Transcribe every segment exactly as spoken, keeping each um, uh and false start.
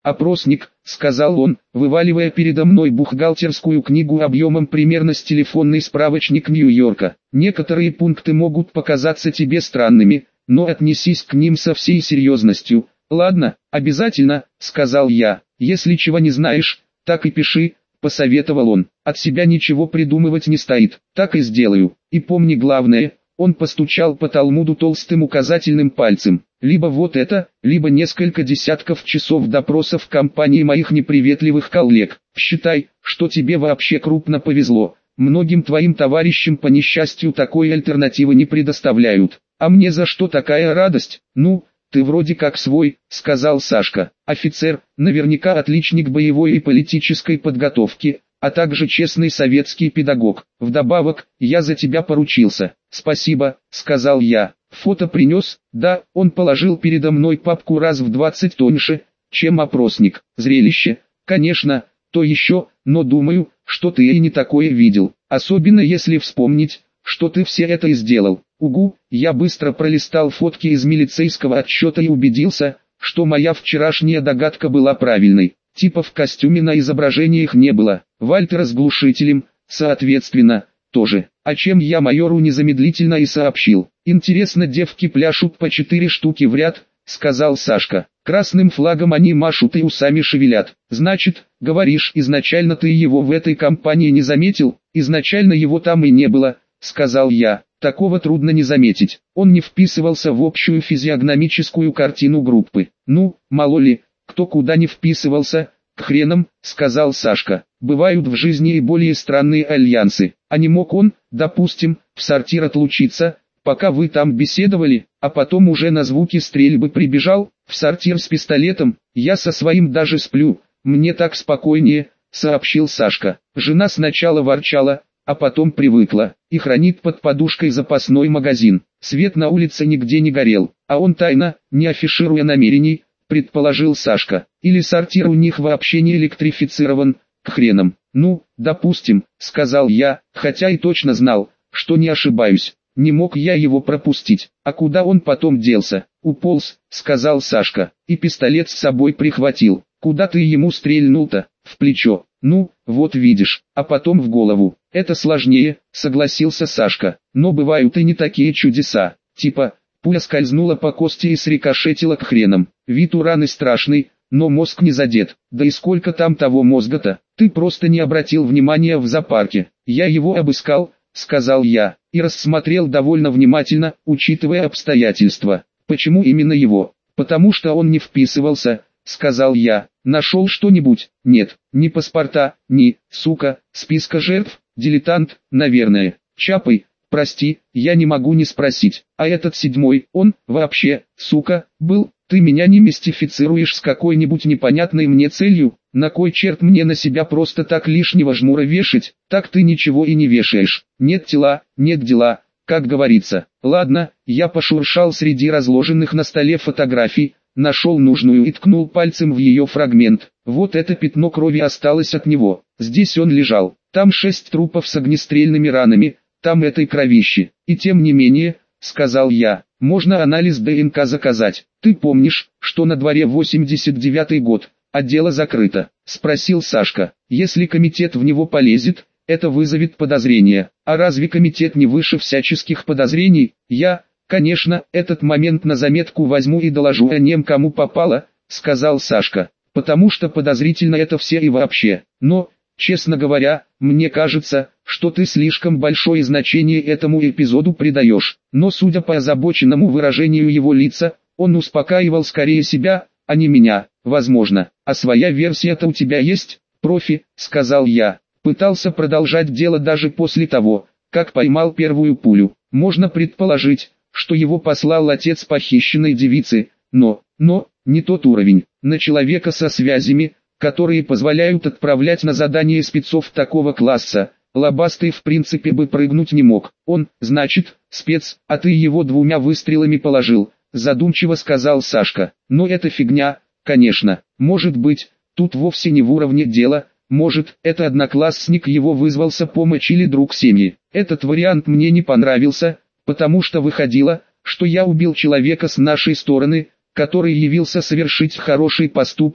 «Опросник», — сказал он, вываливая передо мной бухгалтерскую книгу объемом примерно с телефонный справочник Нью-Йорка. «Некоторые пункты могут показаться тебе странными, но отнесись к ним со всей серьезностью». «Ладно, обязательно», — сказал я. «Если чего не знаешь, так и пиши», — посоветовал он. «От себя ничего придумывать не стоит, так и сделаю. И помни главное». Он постучал по Талмуду толстым указательным пальцем. «Либо вот это, либо несколько десятков часов допросов в компании моих неприветливых коллег. Считай, что тебе вообще крупно повезло. Многим твоим товарищам по несчастью такой альтернативы не предоставляют. А мне за что такая радость? Ну, ты вроде как свой», — сказал Сашка. «Офицер, наверняка отличник боевой и политической подготовки, а также честный советский педагог. Вдобавок, я за тебя поручился». «Спасибо», — сказал я. «Фото принес?» «Да». Он положил передо мной папку раз в двадцать тоньше, чем опросник. «Зрелище, конечно, то еще, но думаю, что ты и не такое видел. Особенно если вспомнить, что ты все это и сделал». «Угу». Я быстро пролистал фотки из милицейского отчета и убедился, что моя вчерашняя догадка была правильной. Типа в костюме на изображениях не было. Вальтера с глушителем, соответственно, тоже. О чем я майору незамедлительно и сообщил. «Интересно, девки пляшут по четыре штуки в ряд», — сказал Сашка. «Красным флагом они машут и усами шевелят». «Значит, говоришь, изначально ты его в этой компании не заметил?» «Изначально его там и не было», — сказал я. «Такого трудно не заметить. Он не вписывался в общую физиогномическую картину группы». «Ну, мало ли, кто куда не вписывался, к хренам», — сказал Сашка. «Бывают в жизни и более странные альянсы. А не мог он, допустим, в сортир отлучиться, пока вы там беседовали, а потом уже на звуки стрельбы прибежал, в сортир с пистолетом? Я со своим даже сплю, мне так спокойнее», — сообщил Сашка. «Жена сначала ворчала, а потом привыкла, и хранит под подушкой запасной магазин. Свет на улице нигде не горел, а он тайно, не афишируя намерений, предположил Сашка. Или сортир у них вообще не электрифицирован, к хренам». «Ну, допустим», — сказал я, хотя и точно знал, что не ошибаюсь. Не мог я его пропустить. «А куда он потом делся?» «Уполз», — сказал Сашка, — «и пистолет с собой прихватил». «Куда ты ему стрельнул-то?» «В плечо». «Ну, вот видишь, а потом в голову». «Это сложнее», — согласился Сашка. «Но бывают и не такие чудеса. Типа, пуля скользнула по кости и срикошетила к хренам. Вид у раны страшный, но мозг не задет. Да и сколько там того мозга-то? Ты просто не обратил внимания в зоопарке». «Я его обыскал», — сказал я, — «и рассмотрел довольно внимательно, учитывая обстоятельства». «Почему именно его?» «Потому что он не вписывался», — сказал я. «Нашел что-нибудь?» «Нет, ни паспорта, ни, сука, списка жертв, дилетант, наверное». «Чапай, прости, я не могу не спросить, а этот седьмой, он, вообще, сука, был?» «Ты меня не мистифицируешь с какой-нибудь непонятной мне целью? На кой черт мне на себя просто так лишнего жмура вешать? Так ты ничего и не вешаешь. Нет тела, нет дела, как говорится». «Ладно», я пошуршал среди разложенных на столе фотографий, нашел нужную и ткнул пальцем в ее фрагмент. Вот это пятно крови осталось от него. Здесь он лежал. Там шесть трупов с огнестрельными ранами, там этой кровищи. И тем не менее, сказал я, можно анализ ДНК заказать. Ты помнишь, что на дворе восемьдесят девятый год, а дело закрыто? Спросил Сашка. Если комитет в него полезет, это вызовет подозрения. А разве комитет не выше всяческих подозрений? Я... «Конечно, этот момент на заметку возьму и доложу о нем кому попало», — сказал Сашка, — «потому что подозрительно это все и вообще. Но, честно говоря, мне кажется, что ты слишком большое значение этому эпизоду придаешь». Но судя по озабоченному выражению его лица, он успокаивал скорее себя, а не меня. «Возможно, а своя версия-то у тебя есть, профи», — сказал я. Пытался продолжать дело даже после того, как поймал первую пулю. Можно предположить, что его послал отец похищенной девицы, но, но, не тот уровень. На человека со связями, которые позволяют отправлять на задание спецов такого класса, Лобастый в принципе бы прыгнуть не мог. Он, значит, спец, а ты его двумя выстрелами положил, задумчиво сказал Сашка. Но это фигня, конечно. Может быть, тут вовсе не в уровне дела, может, это одноклассник его вызвался помочь или друг семьи. Этот вариант мне не понравился, потому что выходило, что я убил человека с нашей стороны, который явился совершить хороший поступок,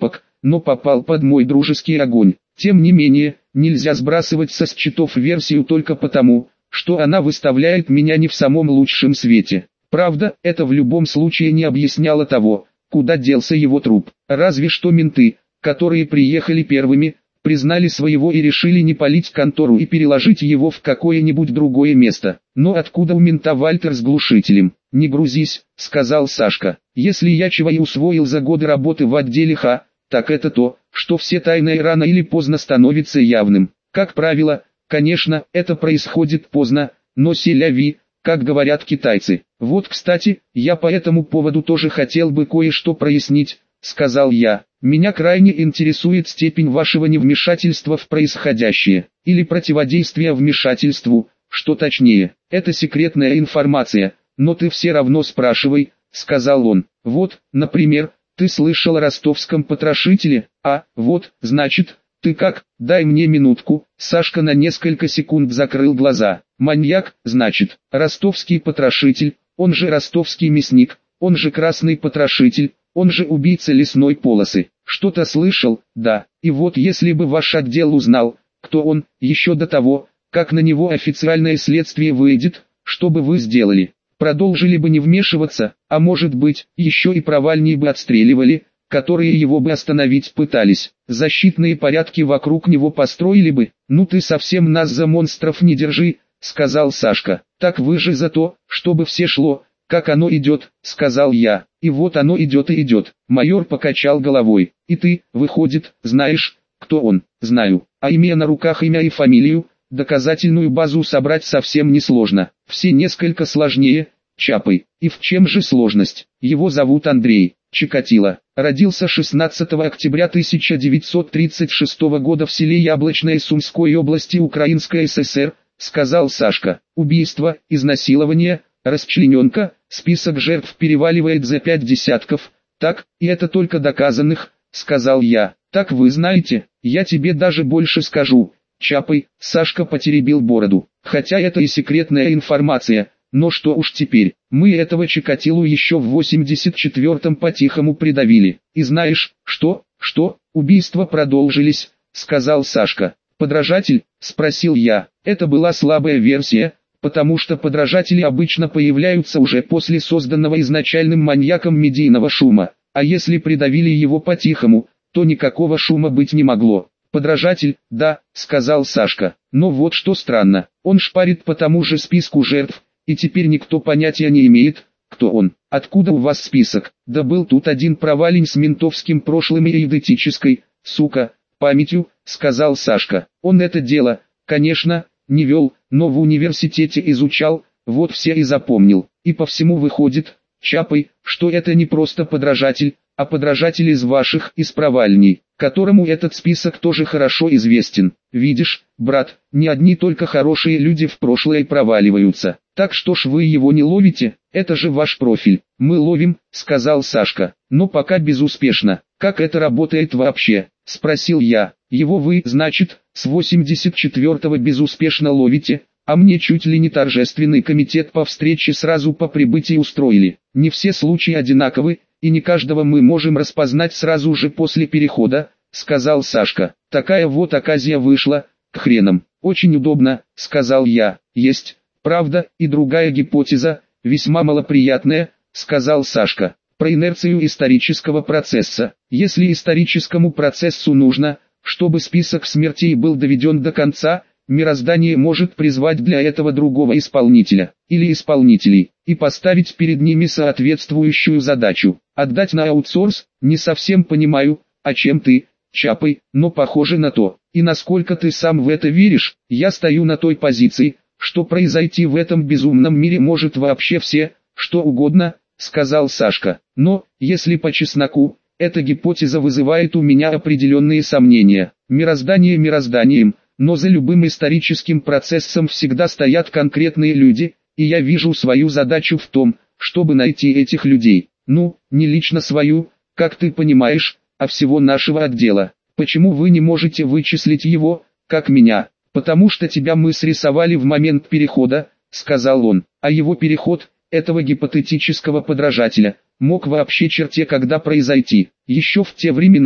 но попал под мой дружеский огонь. Тем не менее, нельзя сбрасывать со счетов версию только потому, что она выставляет меня не в самом лучшем свете. Правда, это в любом случае не объясняло того, куда делся его труп. Разве что менты, которые приехали первыми, признали своего и решили не палить контору и переложить его в какое-нибудь другое место. Но откуда у мента Вальтер с глушителем? «Не грузись», — сказал Сашка. «Если я чего и усвоил за годы работы в отделе Х, так это то, что все тайное рано или поздно становится явным. Как правило, конечно, это происходит поздно, но селяви, как говорят китайцы. Вот, кстати, я по этому поводу тоже хотел бы кое-что прояснить», — сказал я. «Меня крайне интересует степень вашего невмешательства в происходящее, или противодействия вмешательству, что точнее. Это секретная информация, но ты все равно спрашивай», — сказал он. «Вот, например, ты слышал о ростовском потрошителе? А, вот, значит, ты как, дай мне минутку». Сашка на несколько секунд закрыл глаза. «Маньяк, значит, ростовский потрошитель, он же ростовский мясник, он же красный потрошитель, он же убийца лесной полосы. Что-то слышал, да, и вот если бы ваш отдел узнал, кто он, еще до того, как на него официальное следствие выйдет, что бы вы сделали? Продолжили бы не вмешиваться, а может быть, еще и провальней бы отстреливали, которые его бы остановить пытались. Защитные порядки вокруг него построили бы. Ну ты совсем нас за монстров не держи», — сказал Сашка. «Так вы же за то, чтобы все шло, как оно идет», — сказал я. «И вот оно идет и идет». Майор покачал головой. «И ты, выходит, знаешь, кто он?» «Знаю. А имея на руках имя и фамилию, доказательную базу собрать совсем несложно. Все несколько сложнее, Чапай. И в чем же сложность? Его зовут Андрей Чикатило. Родился шестнадцатого октября тысяча девятьсот тридцать шестого года в селе Яблочное Сумской области Украинской ССР», — сказал Сашка. «Убийство, изнасилование, расчлененка, список жертв переваливает за пять десятков. Так, и это только доказанных», — сказал я. «Так вы знаете, я тебе даже больше скажу. Чапай», — Сашка потеребил бороду. «Хотя это и секретная информация, но что уж теперь, мы этого Чикатилу еще в восемьдесят четвёртом по-тихому придавили. И знаешь, что, что, убийства продолжились», — сказал Сашка. «Подражатель?» — спросил я. Это была слабая версия, потому что подражатели обычно появляются уже после созданного изначальным маньяком медийного шума, а если придавили его по-тихому, то никакого шума быть не могло. «Подражатель, да», — сказал Сашка. «Но вот что странно, он шпарит по тому же списку жертв, и теперь никто понятия не имеет, кто он. Откуда у вас список? Да был тут один провалень с ментовским прошлым и идентической, сука, памятью», — сказал Сашка. «Он это дело, конечно, не вел, но в университете изучал, вот все и запомнил. И по всему выходит, Чапай, что это не просто подражатель, а подражатель из ваших, из провальней, которому этот список тоже хорошо известен. Видишь, брат, не одни только хорошие люди в прошлое проваливаются. Так что ж вы его не ловите, это же ваш профиль». «Мы ловим», — сказал Сашка, — «но пока безуспешно». «Как это работает вообще?» — спросил я. «Его вы, значит, с восемьдесят четвёртого безуспешно ловите, а мне чуть ли не торжественный комитет по встрече сразу по прибытии устроили. Не все случаи одинаковы, и не каждого мы можем распознать сразу же после перехода», — сказал Сашка. «Такая вот оказия вышла, к хренам». «Очень удобно», — сказал я. «Есть, правда, и другая гипотеза, весьма малоприятная», — сказал Сашка. «Про инерцию исторического процесса. Если историческому процессу нужно, чтобы список смертей был доведен до конца, мироздание может призвать для этого другого исполнителя, или исполнителей, и поставить перед ними соответствующую задачу. Отдать на аутсорс, не совсем понимаю, о чем ты, Чапай, но похоже на то. И насколько ты сам в это веришь, я стою на той позиции, что произойти в этом безумном мире может вообще все, что угодно», — сказал Сашка. «Но, если по чесноку, эта гипотеза вызывает у меня определенные сомнения. Мироздание мирозданием, но за любым историческим процессом всегда стоят конкретные люди, и я вижу свою задачу в том, чтобы найти этих людей. Ну, не лично свою, как ты понимаешь, а всего нашего отдела. Почему вы не можете вычислить его, как меня? Потому что тебя мы срисовали в момент перехода», — сказал он, — «а его переход, этого гипотетического подражателя, мог вообще черте когда произойти. Еще в те времена,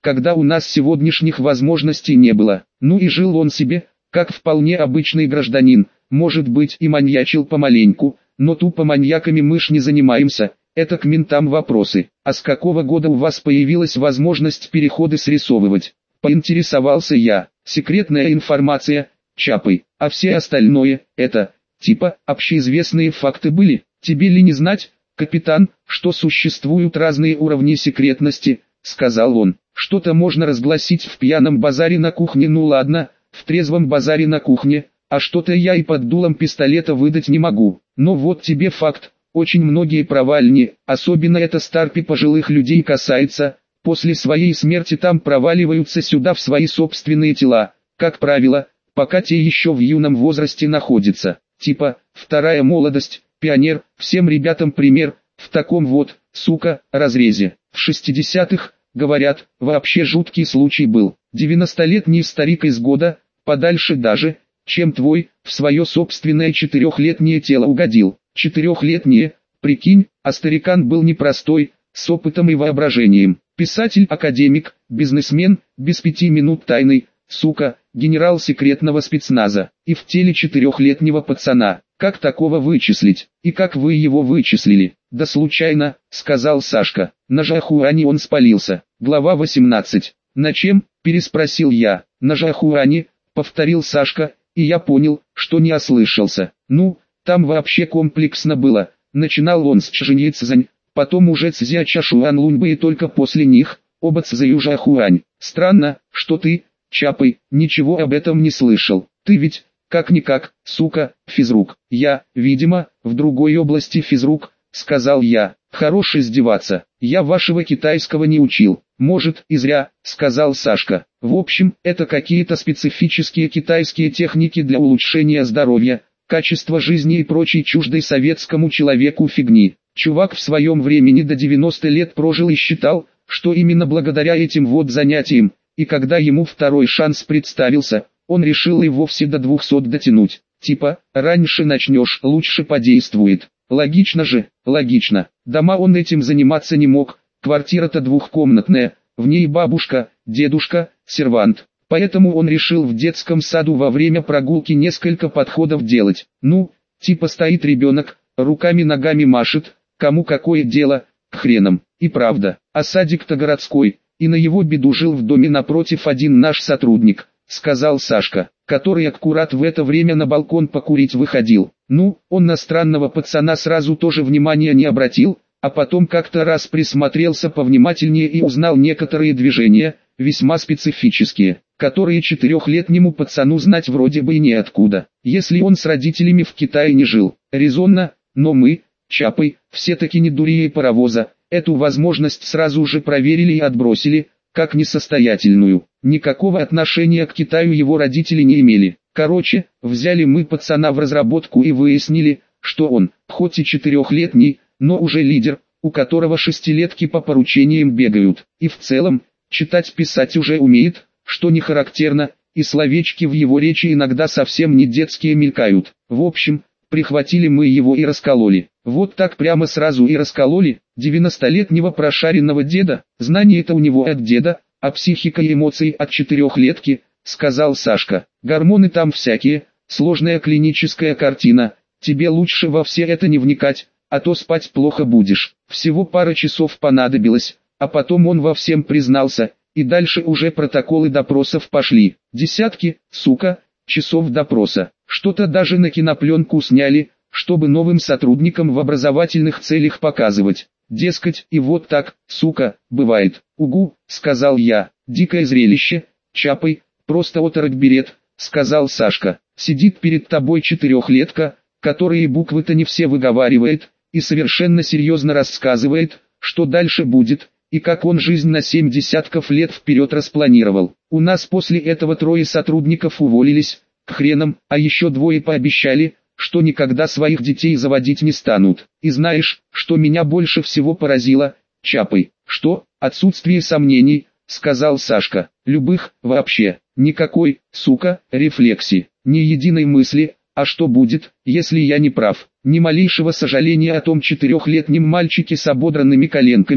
когда у нас сегодняшних возможностей не было. Ну и жил он себе, как вполне обычный гражданин, может быть и маньячил помаленьку, но тупо маньяками мы ж не занимаемся, это к ментам вопросы. А с какого года у вас появилась возможность переходы срисовывать? Поинтересовался я. Секретная информация, Чапай, а все остальное, это, типа, общеизвестные факты были. Тебе ли не знать, капитан, что существуют разные уровни секретности, сказал он. Что-то можно разгласить в пьяном базаре на кухне, ну ладно, в трезвом базаре на кухне, а что-то я и под дулом пистолета выдать не могу. Но вот тебе факт, очень многие провальни, особенно это старпи пожилых людей касается, после своей смерти там проваливаются сюда в свои собственные тела, как правило, пока те еще в юном возрасте находятся. Типа, вторая молодость, пионер, всем ребятам пример, в таком вот, сука, разрезе. В шестидесятых, говорят, вообще жуткий случай был. девяностолетний старик из года, подальше даже, чем твой, в свое собственное четырехлетнее тело угодил. Четырехлетнее, прикинь, а старикан был непростой, с опытом и воображением. Писатель, академик, бизнесмен, без пяти минут тайный, сука, генерал секретного спецназа. И в теле четырехлетнего пацана. Как такого вычислить? И как вы его вычислили? Да случайно, сказал Сашка. На Жахуане он спалился. Глава восемнадцать. На чем? Переспросил я. На Жахуане, повторил Сашка, и я понял, что не ослышался. Ну, там вообще комплексно было. Начинал он с Чжэньцзань, потом уже Цзячашуанлуньбы и только после них, оба Цзэюжахуань. Странно, что ты, Чапай, ничего об этом не слышал. Ты ведь, как-никак, сука, физрук. Я, видимо, в другой области физрук, сказал я. Хорош издеваться, я вашего китайского не учил. Может, и зря, сказал Сашка. В общем, это какие-то специфические китайские техники для улучшения здоровья, качества жизни и прочей чуждой советскому человеку фигни. Чувак в своем времени до девяноста лет прожил и считал, что именно благодаря этим вот занятиям, и когда ему второй шанс представился, он решил и вовсе до двухсот дотянуть. Типа, раньше начнешь, лучше подействует. Логично же, логично. Дома он этим заниматься не мог, квартира-то двухкомнатная, в ней бабушка, дедушка, сервант. Поэтому он решил в детском саду во время прогулки несколько подходов делать. Ну, типа стоит ребенок, руками-ногами машет, кому какое дело, к хренам. И правда, а садик-то городской, и на его беду жил в доме напротив один наш сотрудник, сказал Сашка, который аккурат в это время на балкон покурить выходил. Ну, он на странного пацана сразу тоже внимания не обратил, а потом как-то раз присмотрелся повнимательнее и узнал некоторые движения, весьма специфические, которые четырехлетнему пацану знать вроде бы и неоткуда, если он с родителями в Китае не жил. Резонно, но мы, Чапай, все-таки не дури и паровоза, эту возможность сразу же проверили и отбросили, как несостоятельную. Никакого отношения к Китаю его родители не имели. Короче, взяли мы пацана в разработку и выяснили, что он, хоть и четырехлетний, но уже лидер, у которого шестилетки по поручениям бегают, и в целом, читать-писать уже умеет, что не характерно, и словечки в его речи иногда совсем не детские мелькают. В общем, прихватили мы его и раскололи. Вот так прямо сразу и раскололи, девяностолетнего прошаренного деда, знания-то у него от деда, а психика и эмоции от четырехлетки, сказал Сашка. Гормоны там всякие, сложная клиническая картина, тебе лучше во все это не вникать, а то спать плохо будешь. Всего пара часов понадобилось, а потом он во всем признался, и дальше уже протоколы допросов пошли. Десятки, сука, часов допроса. Что-то даже на кинопленку сняли, чтобы новым сотрудникам в образовательных целях показывать. Дескать, и вот так, сука, бывает. Угу, сказал я. Дикое зрелище, Чапай, просто оторопь берет, сказал Сашка. Сидит перед тобой четырехлетка, который буквы-то не все выговаривает, и совершенно серьезно рассказывает, что дальше будет, и как он жизнь на семь десятков лет вперед распланировал. У нас после этого трое сотрудников уволились, к хренам, а еще двое пообещали, что никогда своих детей заводить не станут. И знаешь, что меня больше всего поразило, Чапай? Что? Отсутствие сомнений, сказал Сашка. Любых, вообще, никакой, сука, рефлексии, ни единой мысли, а что будет, если я не прав? Ни малейшего сожаления о том четырехлетнем мальчике с ободранными коленками,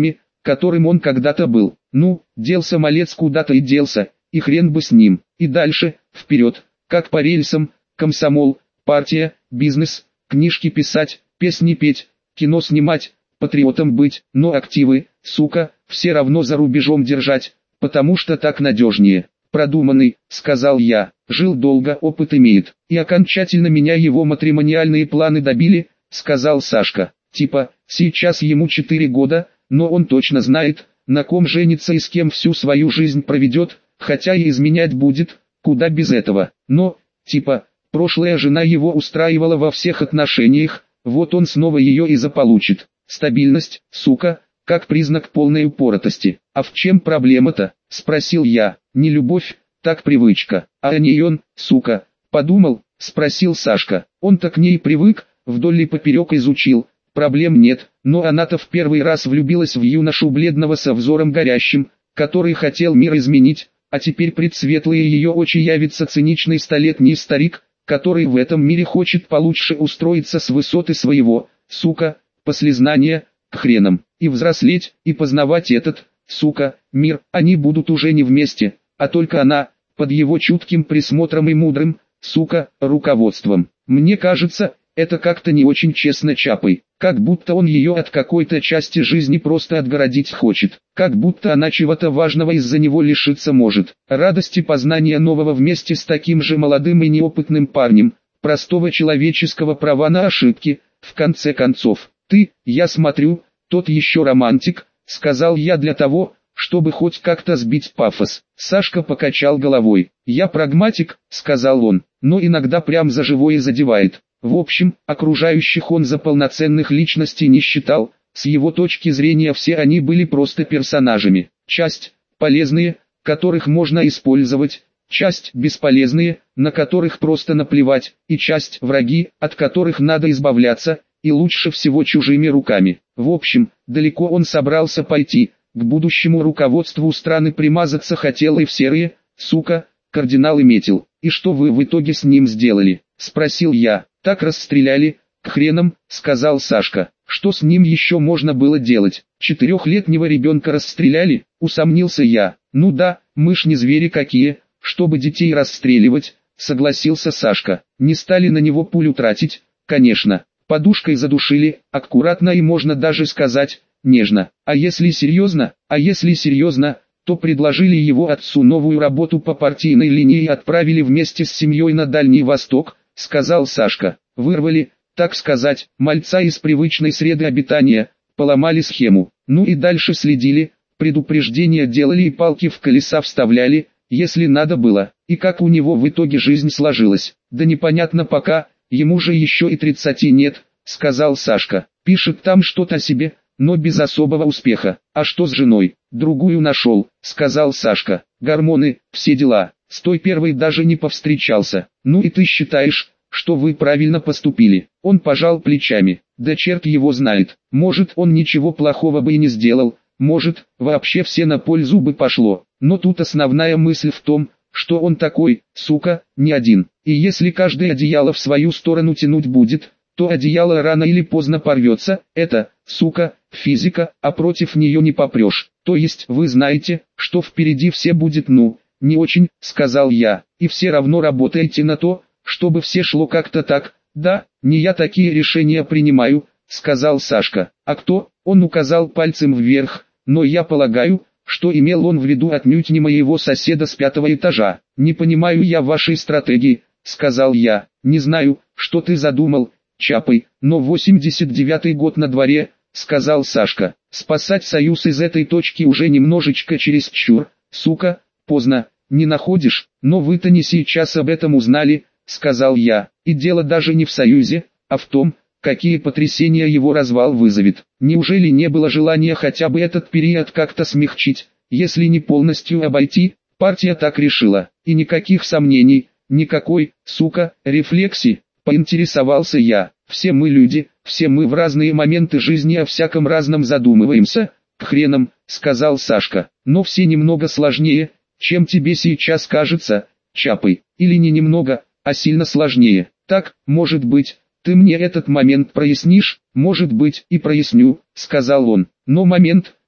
которым он когда-то был. Ну, делся малец куда-то и делся, и хрен бы с ним. И дальше, вперед, как по рельсам, комсомол, партия, бизнес, книжки писать, песни петь, кино снимать, патриотом быть, но активы, сука, все равно за рубежом держать, потому что так надежнее. Продуманный, сказал я, жил долго, опыт имеет, и окончательно меня его матримониальные планы добили, сказал Сашка. Типа, сейчас ему четыре года, но он точно знает, на ком женится и с кем всю свою жизнь проведет, хотя и изменять будет, куда без этого. Но, типа, прошлая жена его устраивала во всех отношениях, вот он снова ее и заполучит. Стабильность, сука, как признак полной упоротости. А в чем проблема-то, спросил я. Не любовь, так привычка. А не он, сука, подумал, спросил Сашка. Он-то к ней привык, вдоль и поперек изучил. Проблем нет, но она-то в первый раз влюбилась в юношу бледного со взором горящим, который хотел мир изменить, а теперь пред светлые ее очи явится циничный столетний старик, который в этом мире хочет получше устроиться с высоты своего, сука, послезнания, к хренам, и взрослеть, и познавать этот, сука, мир. Они будут уже не вместе, а только она, под его чутким присмотром и мудрым, сука, руководством. Мне кажется, это как-то не очень честно Чапой, как будто он ее от какой-то части жизни просто отгородить хочет, как будто она чего-то важного из-за него лишиться может, радости познания нового вместе с таким же молодым и неопытным парнем, простого человеческого права на ошибки, в конце концов. Ты, я смотрю, тот еще романтик, сказал я для того, чтобы хоть как-то сбить пафос. Сашка покачал головой. Я прагматик, сказал он, но иногда прям за живое задевает. В общем, окружающих он за полноценных личностей не считал, с его точки зрения все они были просто персонажами. Часть, полезные, которых можно использовать, часть, бесполезные, на которых просто наплевать, и часть, враги, от которых надо избавляться, и лучше всего чужими руками. В общем, далеко он собрался пойти, к будущему руководству страны примазаться хотел и в серые, сука, кардинал и метил. И что вы в итоге с ним сделали? Спросил я. Так расстреляли, к хренам, сказал Сашка. Что с ним еще можно было делать? Четырехлетнего ребенка расстреляли, усомнился я. Ну да, мы ж не звери какие, чтобы детей расстреливать, согласился Сашка. Не стали на него пулю тратить, конечно. Подушкой задушили, аккуратно и можно даже сказать, нежно. А если серьезно, а если серьезно, то предложили его отцу новую работу по партийной линии и отправили вместе с семьей на Дальний Восток, сказал Сашка. Вырвали, так сказать, мальца из привычной среды обитания, поломали схему. Ну и дальше следили, предупреждения делали и палки в колеса вставляли, если надо было. И как у него в итоге жизнь сложилась, да непонятно пока, ему же еще и тридцати нет, сказал Сашка. Пишет там что-то о себе, но без особого успеха. А что с женой? Другую нашел, сказал Сашка. Гормоны, все дела. С той первой даже не повстречался. Ну и ты считаешь, что вы правильно поступили? Он пожал плечами. Да черт его знает. Может, он ничего плохого бы и не сделал. Может, вообще все на пользу бы пошло. Но тут основная мысль в том, что он такой, сука, не один. И если каждое одеяло в свою сторону тянуть будет, то одеяло рано или поздно порвется. Это, сука, физика, а против нее не попрешь. То есть вы знаете, что впереди все будет ну, не очень, сказал я. И все равно работаете на то, чтобы все шло как-то так. Да, не я такие решения принимаю, сказал Сашка. А кто? Он указал пальцем вверх, но я полагаю, что имел он в виду отнюдь не моего соседа с пятого этажа. Не понимаю я вашей стратегии, сказал я. Не знаю, что ты задумал, Чапай, но восемьдесят девятый год на дворе, сказал Сашка. Спасать союз из этой точки уже немножечко чересчур, сука, поздно, не находишь? Но вы-то не сейчас об этом узнали, сказал я. И дело даже не в союзе, а в том, какие потрясения его развал вызовет. Неужели не было желания хотя бы этот период как-то смягчить, если не полностью обойти? Партия так решила, и никаких сомнений, никакой, сука, рефлексии, поинтересовался я. Все мы люди, все мы в разные моменты жизни о всяком разном задумываемся, к хренам, сказал Сашка, но все немного сложнее, чем тебе сейчас кажется, Чапай, или не немного, а сильно сложнее. Так, может быть, ты мне этот момент прояснишь? Может быть, и проясню, сказал он. Но момент,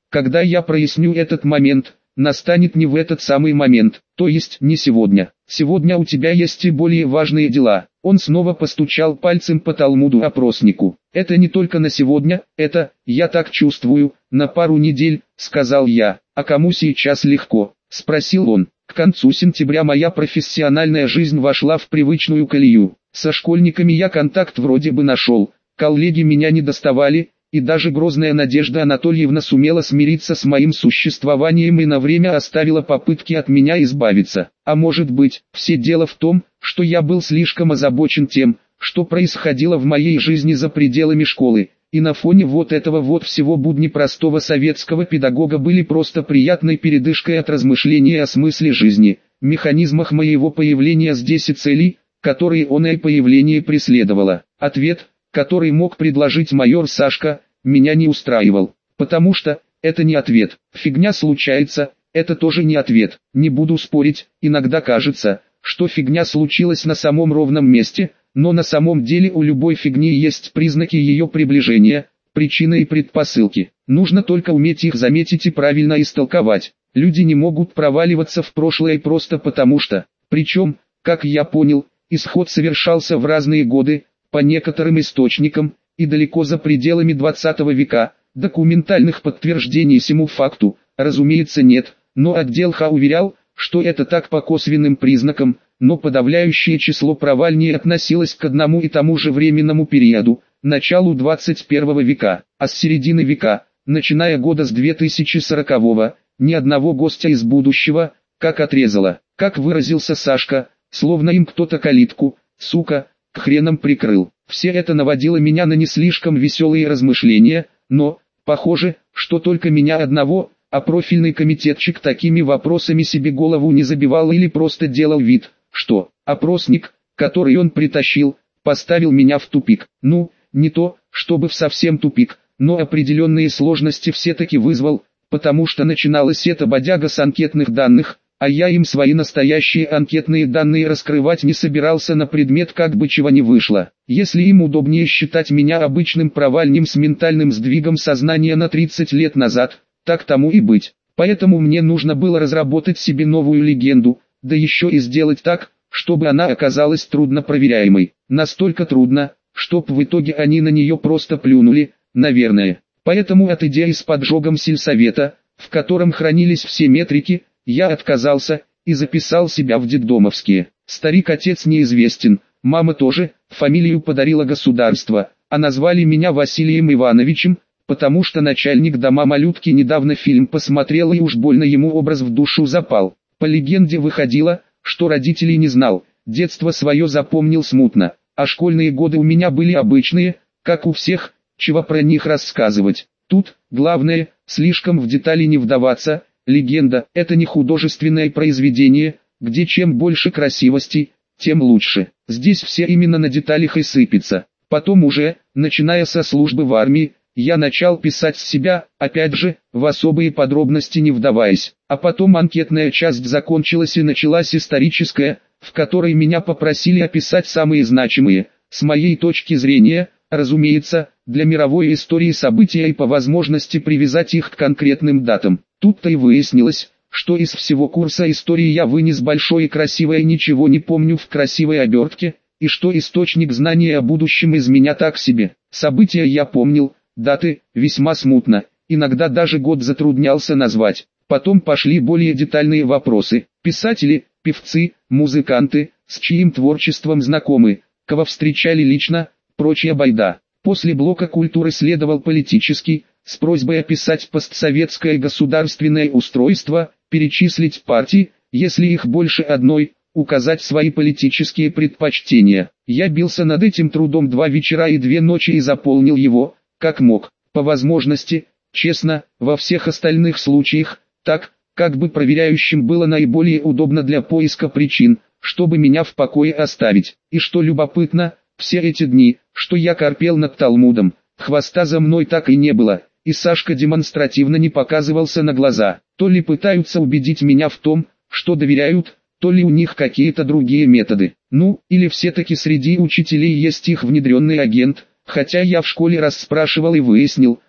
когда я проясню этот момент, настанет не в этот самый момент, то есть не сегодня. Сегодня у тебя есть и более важные дела. Он снова постучал пальцем по Талмуду-опроснику. Это не только на сегодня, это, я так чувствую, на пару недель, сказал я. А кому сейчас легко? Спросил он. К концу сентября моя профессиональная жизнь вошла в привычную колею. Со школьниками я контакт вроде бы нашел, коллеги меня не доставали, и даже грозная Надежда Анатольевна сумела смириться с моим существованием и на время оставила попытки от меня избавиться. А может быть, все дело в том, что я был слишком озабочен тем, что происходило в моей жизни за пределами школы, и на фоне вот этого вот всего будни простого советского педагога были просто приятной передышкой от размышления о смысле жизни, механизмах моего появления здесь и целей, которые оное появление преследовало. Ответ, который мог предложить майор Сашка, меня не устраивал, потому что, это не ответ. Фигня случается, это тоже не ответ. Не буду спорить, иногда кажется, что фигня случилась на самом ровном месте, но на самом деле у любой фигни есть признаки ее приближения, причины и предпосылки. Нужно только уметь их заметить и правильно истолковать. Люди не могут проваливаться в прошлое просто потому что, причем, как я понял, исход совершался в разные годы, по некоторым источникам, и далеко за пределами двадцатого века. Документальных подтверждений сему факту, разумеется, нет, но отдел Х уверял, что это так по косвенным признакам, но подавляющее число провальней относилось к одному и тому же временному периоду, началу двадцать первого века, а с середины века, начиная года с две тысячи сорокового, ни одного гостя из будущего, как отрезало, как выразился Сашка, словно им кто-то калитку, сука, к хренам прикрыл. Все это наводило меня на не слишком веселые размышления, но, похоже, что только меня одного, а профильный комитетчик такими вопросами себе голову не забивал или просто делал вид, что опросник, который он притащил, поставил меня в тупик. Ну, не то, чтобы в совсем тупик, но определенные сложности все-таки вызвал, потому что начиналась эта бодяга с анкетных данных, а я им свои настоящие анкетные данные раскрывать не собирался на предмет как бы чего не вышло. Если им удобнее считать меня обычным провальным с ментальным сдвигом сознания на тридцать лет назад, так тому и быть. Поэтому мне нужно было разработать себе новую легенду, да еще и сделать так, чтобы она оказалась трудно проверяемой. Настолько трудно, чтоб в итоге они на нее просто плюнули, наверное. Поэтому от идеи с поджогом сельсовета, в котором хранились все метрики, я отказался и записал себя в детдомовские. Старик-отец неизвестен, мама тоже, фамилию подарило государство, а назвали меня Василием Ивановичем, потому что начальник дома малютки недавно фильм посмотрел и уж больно ему образ в душу запал. По легенде выходило, что родителей не знал, детство свое запомнил смутно, а школьные годы у меня были обычные, как у всех, чего про них рассказывать. Тут, главное, слишком в детали не вдаваться. Легенда – это не художественное произведение, где чем больше красивости, тем лучше. Здесь все именно на деталях и сыпется. Потом уже, начиная со службы в армии, я начал писать с себя, опять же, в особые подробности не вдаваясь. А потом анкетная часть закончилась и началась историческая, в которой меня попросили описать самые значимые, с моей точки зрения, разумеется, для мировой истории события и по возможности привязать их к конкретным датам. Тут-то и выяснилось, что из всего курса истории я вынес большое и красивое «ничего не помню» в красивой обертке, и что источник знания о будущем из меня так себе. События я помнил, даты, весьма смутно, иногда даже год затруднялся назвать. Потом пошли более детальные вопросы. Писатели, певцы, музыканты, с чьим творчеством знакомы, кого встречали лично, прочая байда. После блока культуры следовал политический, с просьбой описать постсоветское государственное устройство, перечислить партии, если их больше одной, указать свои политические предпочтения. Я бился над этим трудом два вечера и две ночи и заполнил его, как мог, по возможности, честно, во всех остальных случаях, так, как бы проверяющим было наиболее удобно для поиска причин, чтобы меня в покое оставить. И что любопытно, все эти дни, что я корпел над Талмудом, хвоста за мной так и не было. И Сашка демонстративно не показывался на глаза. То ли пытаются убедить меня в том, что доверяют, то ли у них какие-то другие методы. Ну, или все-таки среди учителей есть их внедренный агент, хотя я в школе расспрашивал и выяснил,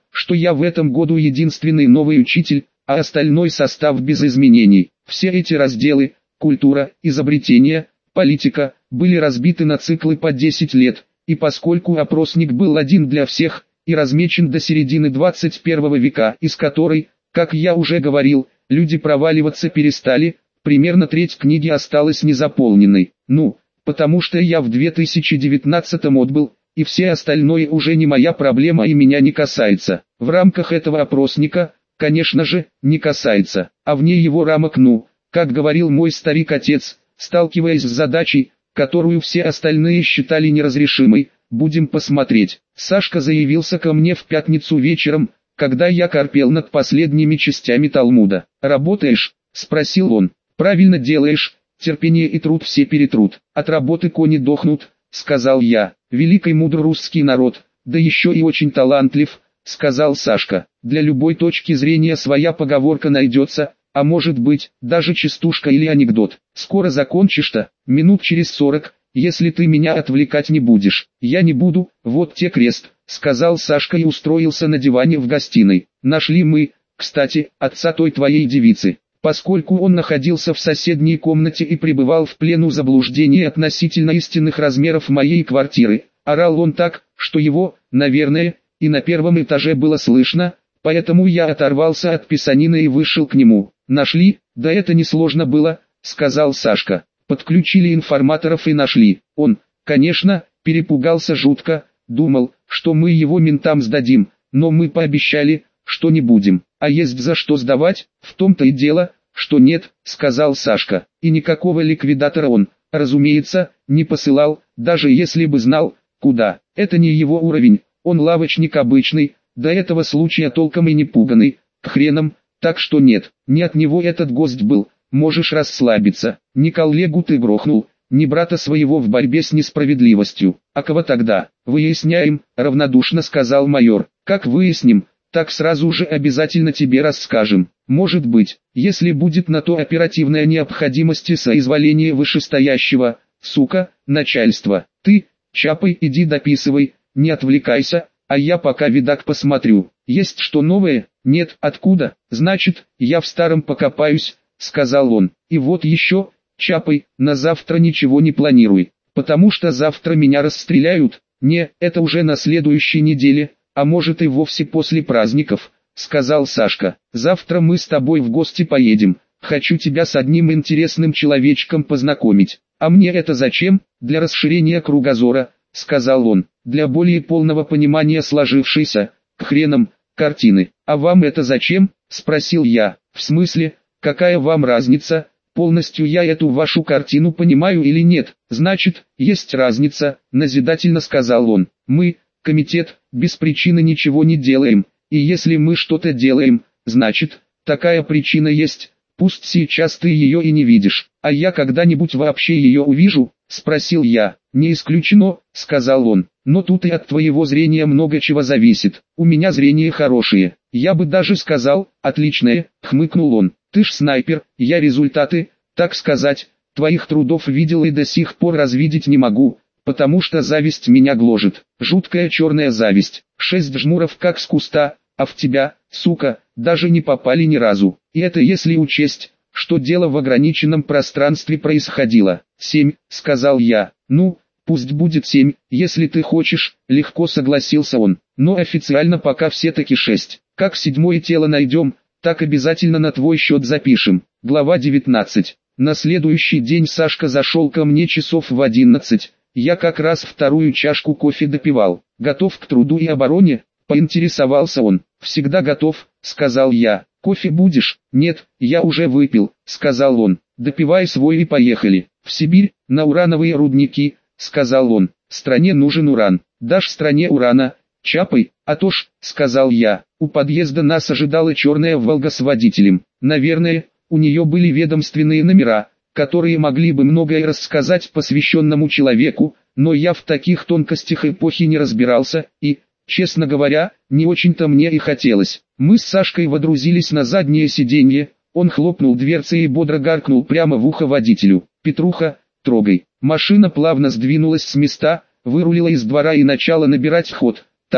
что я в этом году единственный новый учитель, а остальной состав без изменений. Все эти разделы – культура, изобретения, политика – были разбиты на циклы по десять лет, и поскольку опросник был один для всех и размечен до середины двадцать первого века, из которой, как я уже говорил, люди проваливаться перестали, примерно треть книги осталась незаполненной. Ну, потому что я в две тысячи девятнадцатом отбыл, и все остальное уже не моя проблема и меня не касается. В рамках этого опросника, конечно же, не касается, а вне его рамок, ну, как говорил мой старик-отец, сталкиваясь с задачей, которую все остальные считали неразрешимой, будем посмотреть. Сашка заявился ко мне в пятницу вечером, когда я корпел над последними частями Талмуда. «Работаешь?» – спросил он. «Правильно делаешь, терпение и труд все перетрут. От работы кони дохнут», – сказал я. «Великий мудрый русский народ, да еще и очень талантлив», – сказал Сашка. «Для любой точки зрения своя поговорка найдется, а может быть, даже частушка или анекдот. Скоро закончишь-то, минут через сорок, если ты меня отвлекать не будешь». «Я не буду, вот те крест», — сказал Сашка и устроился на диване в гостиной. «Нашли мы, кстати, отца той твоей девицы». Поскольку он находился в соседней комнате и пребывал в плену заблуждений относительно истинных размеров моей квартиры, орал он так, что его, наверное, и на первом этаже было слышно, поэтому я оторвался от писанины и вышел к нему. «Нашли? Да это несложно было», — сказал Сашка. «Подключили информаторов и нашли». Он, конечно, перепугался жутко, думал, что мы его ментам сдадим, но мы пообещали, что не будем. «А есть за что сдавать, в том-то и дело, что нет», — сказал Сашка. «И никакого ликвидатора он, разумеется, не посылал, даже если бы знал, куда. Это не его уровень, он лавочник обычный, до этого случая толком и не пуганный, к хренам, так что нет, не от него этот гость был, можешь расслабиться. Ни коллегу ты грохнул, ни брата своего в борьбе с несправедливостью. А кого тогда? Выясняем», — равнодушно сказал майор. «Как выясним, так сразу же обязательно тебе расскажем. Может быть, если будет на то оперативная необходимость и соизволение вышестоящего, сука, начальства. Ты, Чапай, иди дописывай, не отвлекайся, а я пока видак посмотрю. Есть что новое? Нет, откуда? Значит, я в старом покопаюсь», — сказал он. «И вот еще, Чапай, на завтра ничего не планируй, потому что завтра меня расстреляют. Не, это уже на следующей неделе, а может и вовсе после праздников», — сказал Сашка. «Завтра мы с тобой в гости поедем, хочу тебя с одним интересным человечком познакомить». «А мне это зачем?» «Для расширения кругозора», — сказал он, «для более полного понимания сложившейся, к хренам, картины». «А вам это зачем?» — спросил я. «В смысле, какая вам разница, полностью я эту вашу картину понимаю или нет?» «Значит, есть разница», — назидательно сказал он. «Мы, комитет, без причины ничего не делаем, и если мы что-то делаем, значит, такая причина есть, пусть сейчас ты ее и не видишь. А я когда-нибудь вообще ее увижу?» — спросил я. «Не исключено», — сказал он, «но тут и от твоего зрения много чего зависит. У меня зрение хорошее, я бы даже сказал, отличное», — хмыкнул он. «Ты ж снайпер, я результаты, так сказать, твоих трудов видел и до сих пор развидеть не могу, потому что зависть меня гложет, жуткая черная зависть. Шесть жмуров как с куста, а в тебя, сука, даже не попали ни разу. И это если учесть, что дело в ограниченном пространстве происходило». «Семь», — сказал я. «Ну, пусть будет семь, если ты хочешь», — легко согласился он. «Но официально пока все-таки шесть. Как седьмое тело найдем, так обязательно на твой счет запишем». Глава девятнадцать. На следующий день Сашка зашел ко мне часов в одиннадцать. Я как раз вторую чашку кофе допивал. «Готов к труду и обороне?» — поинтересовался он. «Всегда готов», — сказал я. «Кофе будешь?» «Нет, я уже выпил», — сказал он. «Допивай свой и поехали. В Сибирь, на урановые рудники», — сказал он. «Стране нужен уран. Дашь стране урана, Чапай?» «А то ж», — сказал я. У подъезда нас ожидала черная «Волга» с водителем. Наверное, у нее были ведомственные номера, которые могли бы многое рассказать посвященному человеку, но я в таких тонкостях эпохи не разбирался, и, честно говоря, не очень-то мне и хотелось. Мы с Сашкой водрузились на заднее сиденье, он хлопнул дверцей и бодро гаркнул прямо в ухо водителю. «Петруха, трогай». Машина плавно сдвинулась с места, вырулила из двора и начала набирать ход. «Так,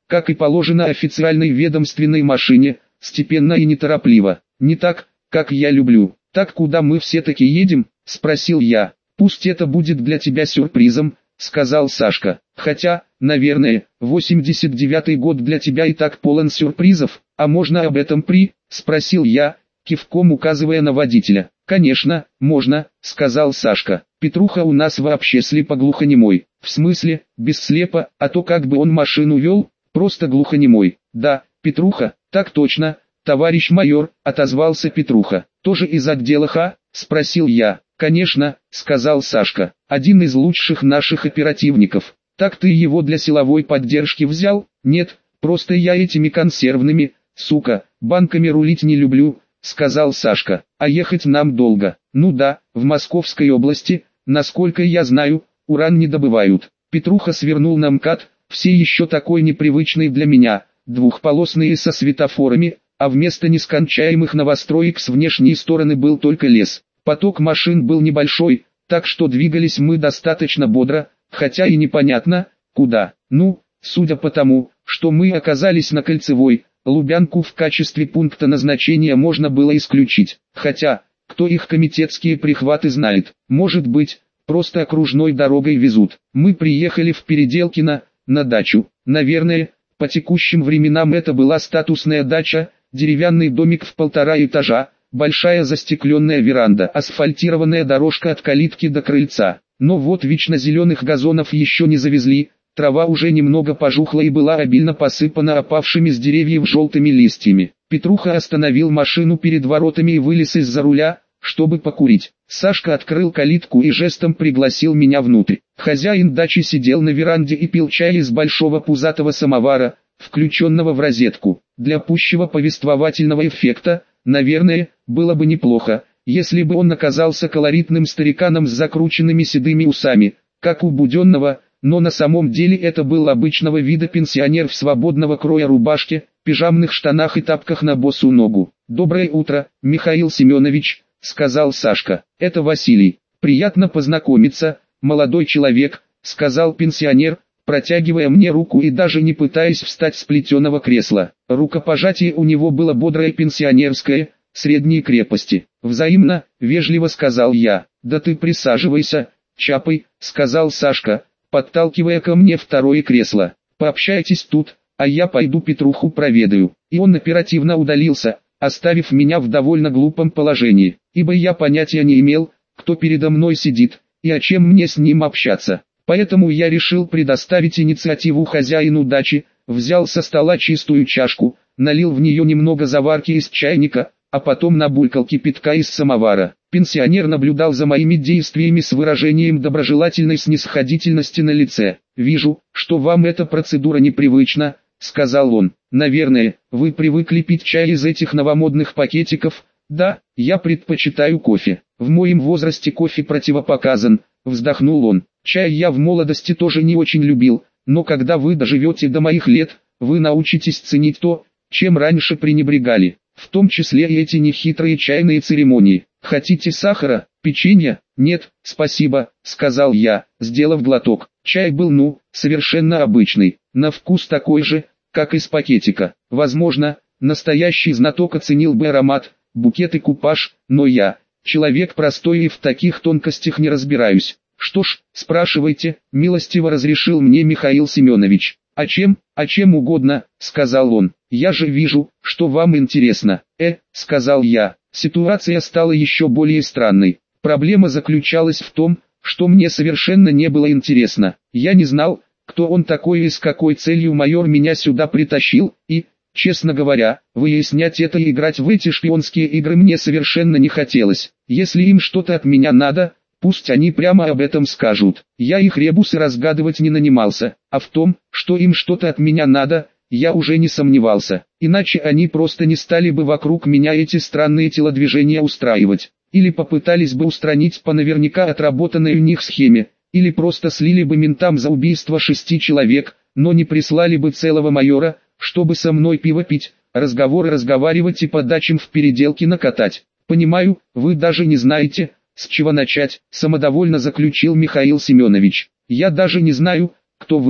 как и положено официальной ведомственной машине, степенно и неторопливо. Не так, как я люблю. Так куда мы все-таки едем? Спросил я. Пусть это будет для тебя сюрпризом, сказал Сашка. Хотя, наверное, восемьдесят девятый год для тебя и так полон сюрпризов. А можно об этом при? Спросил я, кивком указывая на водителя. Конечно, можно, сказал Сашка. Петруха у нас вообще слепо-глухонемой. В смысле, без слепа, а то как бы он машину вел, просто глухонемой. Да, Петруха, так точно, товарищ майор, отозвался Петруха. Тоже из отдела Х? Спросил я. Конечно, сказал Сашка. Один из лучших наших оперативников. Так ты его для силовой поддержки взял? Нет, просто я этими консервными, сука, банками рулить не люблю, сказал Сашка. А ехать нам долго. Ну да, в Московской области, насколько я знаю, уран не добывают. Петруха свернул на МКАД, все еще такой непривычный для меня, двухполосные со светофорами, а вместо нескончаемых новостроек с внешней стороны был только лес. Поток машин был небольшой, так что двигались мы достаточно бодро, хотя и непонятно, куда. Ну, судя по тому, что мы оказались на Кольцевой, Лубянку в качестве пункта назначения можно было исключить. Хотя, кто их комитетские прихваты знает, может быть, просто окружной дорогой везут. Мы приехали в Переделкино, на дачу. Наверное, по текущим временам это была статусная дача, деревянный домик в полтора этажа, большая застекленная веранда, асфальтированная дорожка от калитки до крыльца. Но вот вечно зеленых газонов еще не завезли, трава уже немного пожухла и была обильно посыпана опавшими с деревьев желтыми листьями. Петруха остановил машину перед воротами и вылез из-за руля, чтобы покурить. Сашка открыл калитку и жестом пригласил меня внутрь. Хозяин дачи сидел на веранде и пил чай из большого пузатого самовара, включенного в розетку. Для пущего повествовательного эффекта, наверное, было бы неплохо, если бы он оказался колоритным стариканом с закрученными седыми усами, как у Буденного, но на самом деле это был обычного вида пенсионер в свободного кроя рубашке, пижамных штанах и тапках на босу ногу. «Доброе утро, Михаил Семенович», — сказал Сашка. «Это Василий. Приятно познакомиться, молодой человек», — сказал пенсионер, протягивая мне руку и даже не пытаясь встать с плетеного кресла. Рукопожатие у него было бодрое пенсионерское, средней крепости. «Взаимно», — вежливо сказал я. «Да ты присаживайся, Чапай», — сказал Сашка, подталкивая ко мне второе кресло. «Пообщайтесь тут, а я пойду Петруху проведаю». И он оперативно удалился, оставив меня в довольно глупом положении, ибо я понятия не имел, кто передо мной сидит, и о чем мне с ним общаться. Поэтому я решил предоставить инициативу хозяину дачи, взял со стола чистую чашку, налил в нее немного заварки из чайника, а потом набулькал кипятка из самовара. Пенсионер наблюдал за моими действиями с выражением доброжелательной снисходительности на лице. «Вижу, что вам эта процедура непривычна», — сказал он. «Наверное, вы привыкли пить чай из этих новомодных пакетиков?» «Да, я предпочитаю кофе. В моем возрасте кофе противопоказан», — вздохнул он. «Чай я в молодости тоже не очень любил, но когда вы доживете до моих лет, вы научитесь ценить то, чем раньше пренебрегали, в том числе и эти нехитрые чайные церемонии. Хотите сахара, печенья?» «Нет, спасибо», — сказал я, сделав глоток. Чай был, ну, совершенно обычный, на вкус такой же, как из пакетика. Возможно, настоящий знаток оценил бы аромат, букет и купаж, но я, человек простой и в таких тонкостях не разбираюсь. «Что ж, спрашивайте», — милостиво разрешил мне Михаил Семенович. «А чем, а чем угодно», — сказал он. «Я же вижу, что вам интересно». «Э», — сказал я. Ситуация стала еще более странной. Проблема заключалась в том, что мне совершенно не было интересно. Я не знал, кто он такой и с какой целью майор меня сюда притащил, и, честно говоря, выяснять это и играть в эти шпионские игры мне совершенно не хотелось. Если им что-то от меня надо, пусть они прямо об этом скажут. Я их ребусы разгадывать не нанимался, а в том, что им что-то от меня надо, я уже не сомневался. Иначе они просто не стали бы вокруг меня эти странные телодвижения устраивать. Или попытались бы устранить по наверняка отработанной у них схеме, или просто слили бы ментам за убийство шести человек, но не прислали бы целого майора, чтобы со мной пиво пить, разговоры разговаривать и по дачам в Переделкино катать. «Понимаю, вы даже не знаете, с чего начать», — самодовольно заключил Михаил Семенович. «Я даже не знаю, кто вы,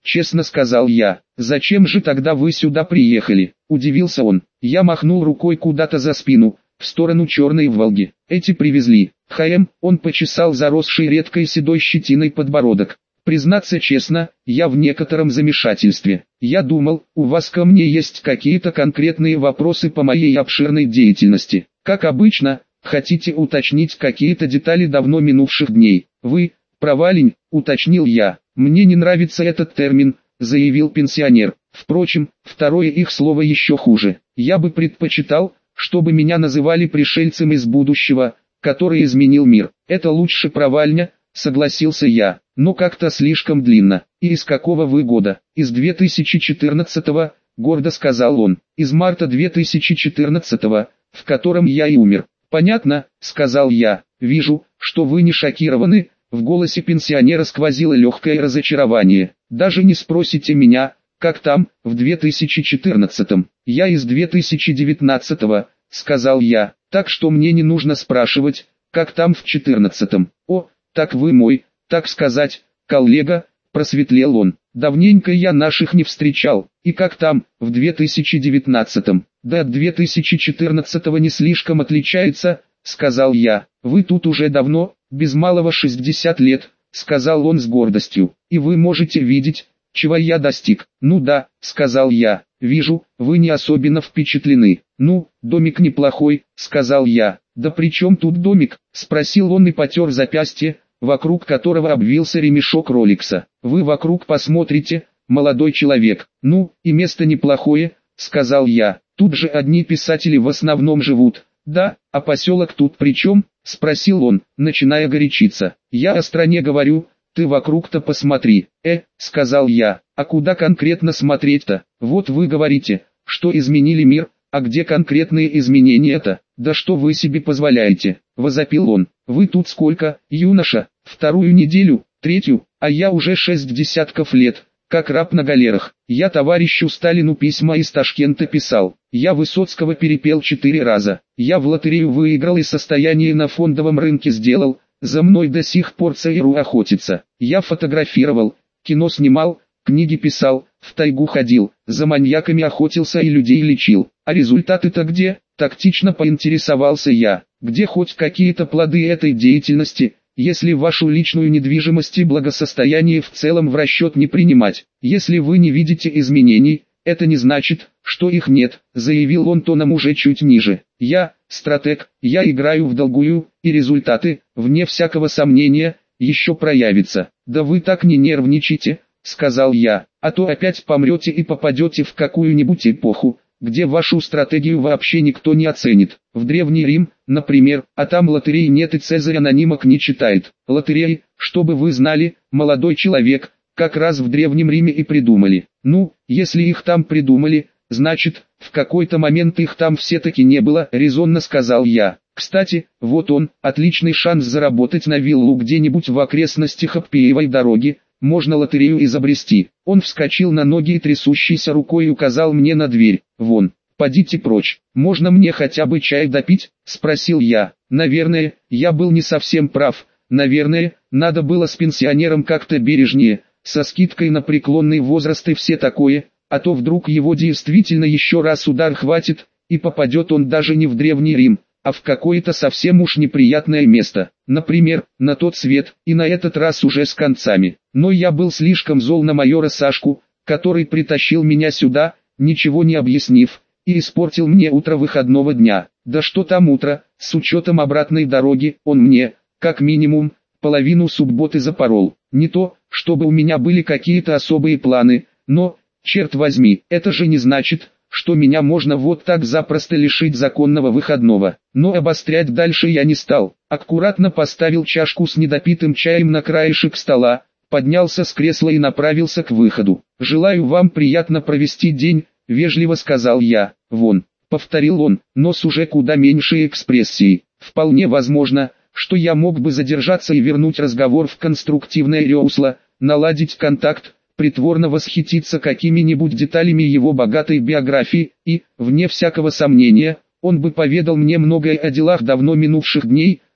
честно сказал я. Зачем же тогда вы сюда приехали? Удивился он. Я махнул рукой куда-то за спину, в сторону черной Волги. Эти привезли. Хэм, он почесал заросший редкой седой щетиной подбородок. Признаться честно, я в некотором замешательстве. Я думал, у вас ко мне есть какие-то конкретные вопросы по моей обширной деятельности. Как обычно, хотите уточнить какие-то детали давно минувших дней. Вы, провалень, уточнил я. Мне не нравится этот термин, заявил пенсионер. Впрочем, второе их слово еще хуже. Я бы предпочитал, чтобы меня называли пришельцем из будущего, который изменил мир. Это лучше провальня, согласился я, но как-то слишком длинно. И из какого вы года? Из две тысячи четырнадцатого, гордо сказал он. Из марта две тысячи четырнадцатого, в котором я и умер. Понятно, сказал я. Вижу, что вы не шокированы. В голосе пенсионера сквозило легкое разочарование. Даже не спросите меня, как там, в две тысячи четырнадцатом. Я из две тысячи девятнадцатого, сказал я. Так что мне не нужно спрашивать, как там в четырнадцатом. О, так вы мой, так сказать, коллега, просветлел он. Давненько я наших не встречал. И как там, в две тысячи девятнадцатом? Да от две тысячи четырнадцатого не слишком отличается, сказал я. Вы тут уже давно, без малого шестьдесят лет, сказал он с гордостью. И вы можете видеть, чего я достиг. Ну да, сказал я. Вижу, вы не особенно впечатлены. Ну, домик неплохой, сказал я. Да при чем тут домик? Спросил он и потер запястье, вокруг которого обвился ремешок Роликса. Вы вокруг посмотрите, молодой человек. Ну, и место неплохое, сказал я. Тут же одни писатели в основном живут. Да, а поселок тут при чем? Спросил он, начиная горячиться. Я о стране говорю, ты вокруг-то посмотри. Э, сказал я, а куда конкретно смотреть-то? Вот вы говорите, что изменили мир, а где конкретные изменения-то? Да что вы себе позволяете? Возопил он. Вы тут сколько, юноша? Вторую неделю, третью, а я уже шесть десятков лет, как раб на галерах. Я товарищу Сталину письма из Ташкента писал. Я Высоцкого перепел четыре раза. Я в лотерею выиграл и состояние на фондовом рынке сделал. За мной до сих пор ЦРУ охотится. Я фотографировал, кино снимал, книги писал, в тайгу ходил, за маньяками охотился и людей лечил. А результаты-то где? Тактично поинтересовался я. Где хоть какие-то плоды этой деятельности, если вашу личную недвижимость и благосостояние в целом в расчет не принимать? Если вы не видите изменений, это не значит, что их нет, заявил он тоном уже чуть ниже. Я, стратег, я играю в долгую, и результаты, вне всякого сомнения, еще проявятся. Да вы так не нервничайте, сказал я, а то опять помрете и попадете в какую-нибудь эпоху, где вашу стратегию вообще никто не оценит. В Древний Рим, например, а там лотерей нет и Цезарь анонимок не читает. Лотереи, чтобы вы знали, молодой человек, как раз в Древнем Риме и придумали. Ну, если их там придумали, значит, в какой-то момент их там все-таки не было, резонно сказал я. Кстати, вот он, отличный шанс заработать на виллу где-нибудь в окрестностях Аппиевой дороги. Можно лотерею изобрести. Он вскочил на ноги и трясущейся рукой указал мне на дверь. Вон, подите прочь. Можно мне хотя бы чай допить? Спросил я. Наверное, я был не совсем прав. Наверное, надо было с пенсионером как-то бережнее, со скидкой на преклонный возраст и все такое, а то вдруг его действительно еще раз удар хватит, и попадет он даже не в Древний Рим, а в какое-то совсем уж неприятное место, например, на тот свет, и на этот раз уже с концами. Но я был слишком зол на майора Сашку, который притащил меня сюда, ничего не объяснив, и испортил мне утро выходного дня. Да что там утро, с учетом обратной дороги, он мне, как минимум, половину субботы запорол. Не то, чтобы у меня были какие-то особые планы, но, черт возьми, это же не значит, что меня можно вот так запросто лишить законного выходного. Но обострять дальше я не стал. Аккуратно поставил чашку с недопитым чаем на краешек стола, поднялся с кресла и направился к выходу. «Желаю вам приятно провести день», — вежливо сказал я. «Вон», — повторил он, но с уже куда меньшей экспрессией. «Вполне возможно, что я мог бы задержаться и вернуть разговор в конструктивное русло, наладить контакт, притворно восхититься какими-нибудь деталями его богатой биографии, и, вне всякого сомнения, он бы поведал мне многое о делах давно минувших дней,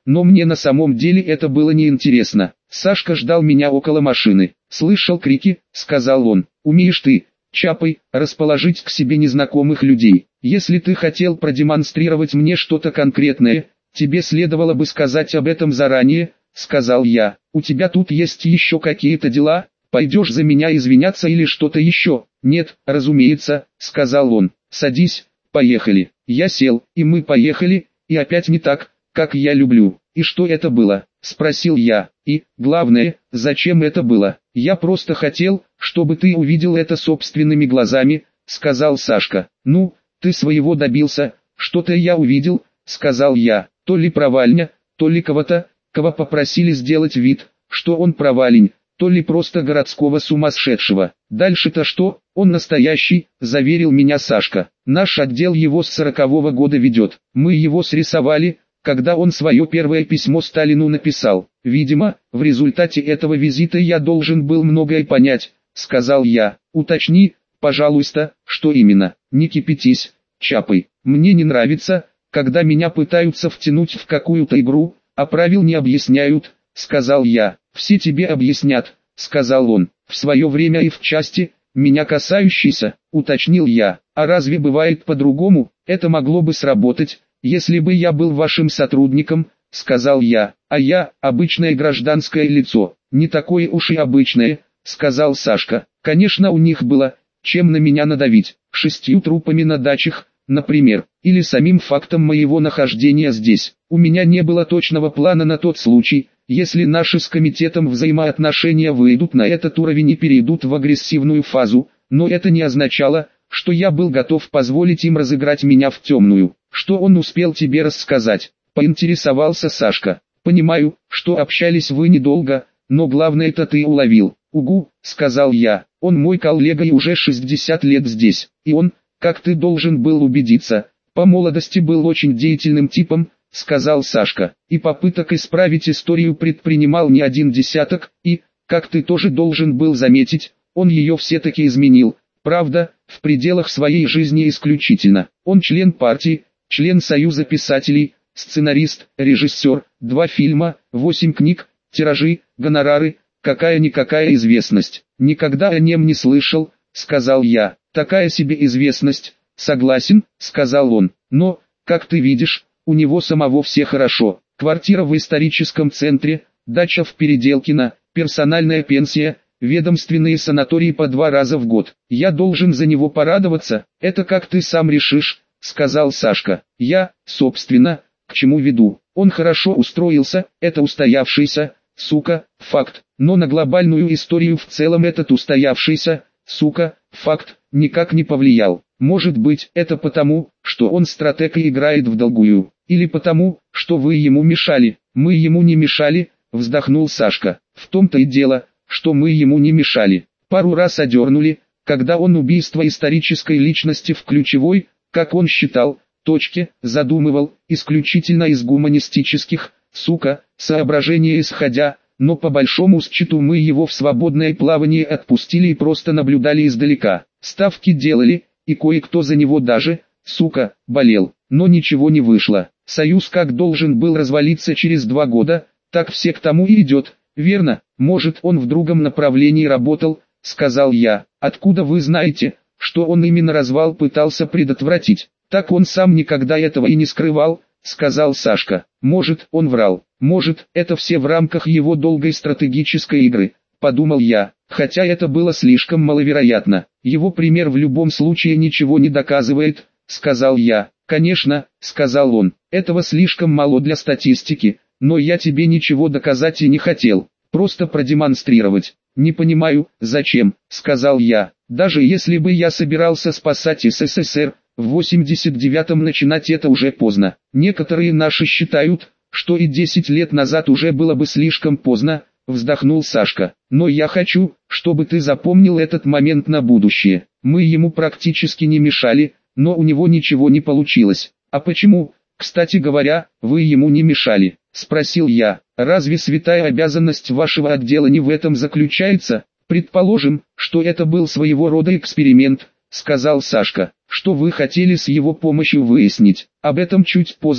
но мне на самом деле это было неинтересно. Сашка ждал меня около машины. «Слышал крики», — сказал он. «Умеешь ты, Чапай, расположить к себе незнакомых людей. Если ты хотел продемонстрировать мне что-то конкретное, тебе следовало бы сказать об этом заранее», — сказал я. «У тебя тут есть еще какие-то дела? Пойдешь за меня извиняться или что-то еще?» «Нет, разумеется», — сказал он. «Садись, поехали». Я сел, и мы поехали, и опять не так, как я люблю. «И что это было?» — спросил я. «И, главное, зачем это было?» «Я просто хотел, чтобы ты увидел это собственными глазами», — сказал Сашка. «Ну, ты своего добился, что-то я увидел», — сказал я. «То ли провальня, то ли кого-то, кого попросили сделать вид, что он провалень, то ли просто городского сумасшедшего. Дальше-то что? Он настоящий», — заверил меня Сашка. «Наш отдел его с сорокового года ведет. Мы его срисовали, когда он свое первое письмо Сталину написал. Видимо, в результате этого визита я должен был многое понять», — сказал я. «Уточни, пожалуйста, что именно?» «Не кипятись, Чапай. Мне не нравится, когда меня пытаются втянуть в какую-то игру, а правил не объясняют», — сказал я. «Все тебе объяснят», — сказал он. «В свое время и в части, меня касающейся», — уточнил я. «А разве бывает по-другому? Это могло бы сработать, если бы я был вашим сотрудником», — сказал я. «А я, обычное гражданское лицо, не такое уж и обычное», — сказал Сашка. «Конечно, у них было, чем на меня надавить, шестью трупами на дачах, например, или самим фактом моего нахождения здесь. У меня не было точного плана на тот случай, если наши с комитетом взаимоотношения выйдут на этот уровень и перейдут в агрессивную фазу, но это не означало, что я был готов позволить им разыграть меня в темную». «Что он успел тебе рассказать?» — поинтересовался Сашка. «Понимаю, что общались вы недолго, но главное-то ты уловил». «Угу», — сказал я, — «он мой коллега и уже шестьдесят лет здесь, и он, как ты должен был убедиться, по молодости был очень деятельным типом», — сказал Сашка, «и попыток исправить историю предпринимал не один десяток, и, как ты тоже должен был заметить, он ее все-таки изменил, правда, в пределах своей жизни исключительно. Он член партии, член Союза писателей, сценарист, режиссер, два фильма, восемь книг, тиражи, гонорары, какая-никакая известность». «Никогда о нем не слышал», — сказал я. «Такая себе известность, согласен», — сказал он. «Но, как ты видишь, у него самого все хорошо. Квартира в историческом центре, дача в Переделкино, персональная пенсия, ведомственные санатории по два раза в год. Я должен за него порадоваться, это как ты сам решишь», — сказал Сашка. «Я, собственно, к чему веду? Он хорошо устроился, это устоявшийся, сука, факт, но на глобальную историю в целом этот устоявшийся, сука, факт, никак не повлиял. Может быть, это потому, что он стратег и играет в долгую, или потому, что вы ему мешали». «Мы ему не мешали», — вздохнул Сашка. «В том-то и дело, что мы ему не мешали. Пару раз одернули, когда он убийство исторической личности в ключевой, как он считал, точке, задумывал, исключительно из гуманистических, сука, соображений исходя, но по большому счету мы его в свободное плавание отпустили и просто наблюдали издалека. Ставки делали, и кое-кто за него даже, сука, болел, но ничего не вышло. Союз как должен был развалиться через два года, так все к тому и идет, верно? Может, он в другом направлении работал», — сказал я. «Откуда вы знаете, что он именно развал пытался предотвратить?» «Так он сам никогда этого и не скрывал», — сказал Сашка. «Может, он врал, может, это все в рамках его долгой стратегической игры», — подумал я, хотя это было слишком маловероятно. «Его пример в любом случае ничего не доказывает», — сказал я. «Конечно», — сказал он, — «этого слишком мало для статистики, но я тебе ничего доказать и не хотел, просто продемонстрировать». «Не понимаю, зачем», — сказал я. «Даже если бы я собирался спасать СССР, в восемьдесят девятом начинать это уже поздно. Некоторые наши считают, что и десять лет назад уже было бы слишком поздно», — вздохнул Сашка. «Но я хочу, чтобы ты запомнил этот момент на будущее. Мы ему практически не мешали, но у него ничего не получилось». «А почему, кстати говоря, вы ему не мешали?» — спросил я. «Разве святая обязанность вашего отдела не в этом заключается? Предположим, что это был своего рода эксперимент», — сказал Сашка. «Что вы хотели с его помощью выяснить? Об этом чуть позже»,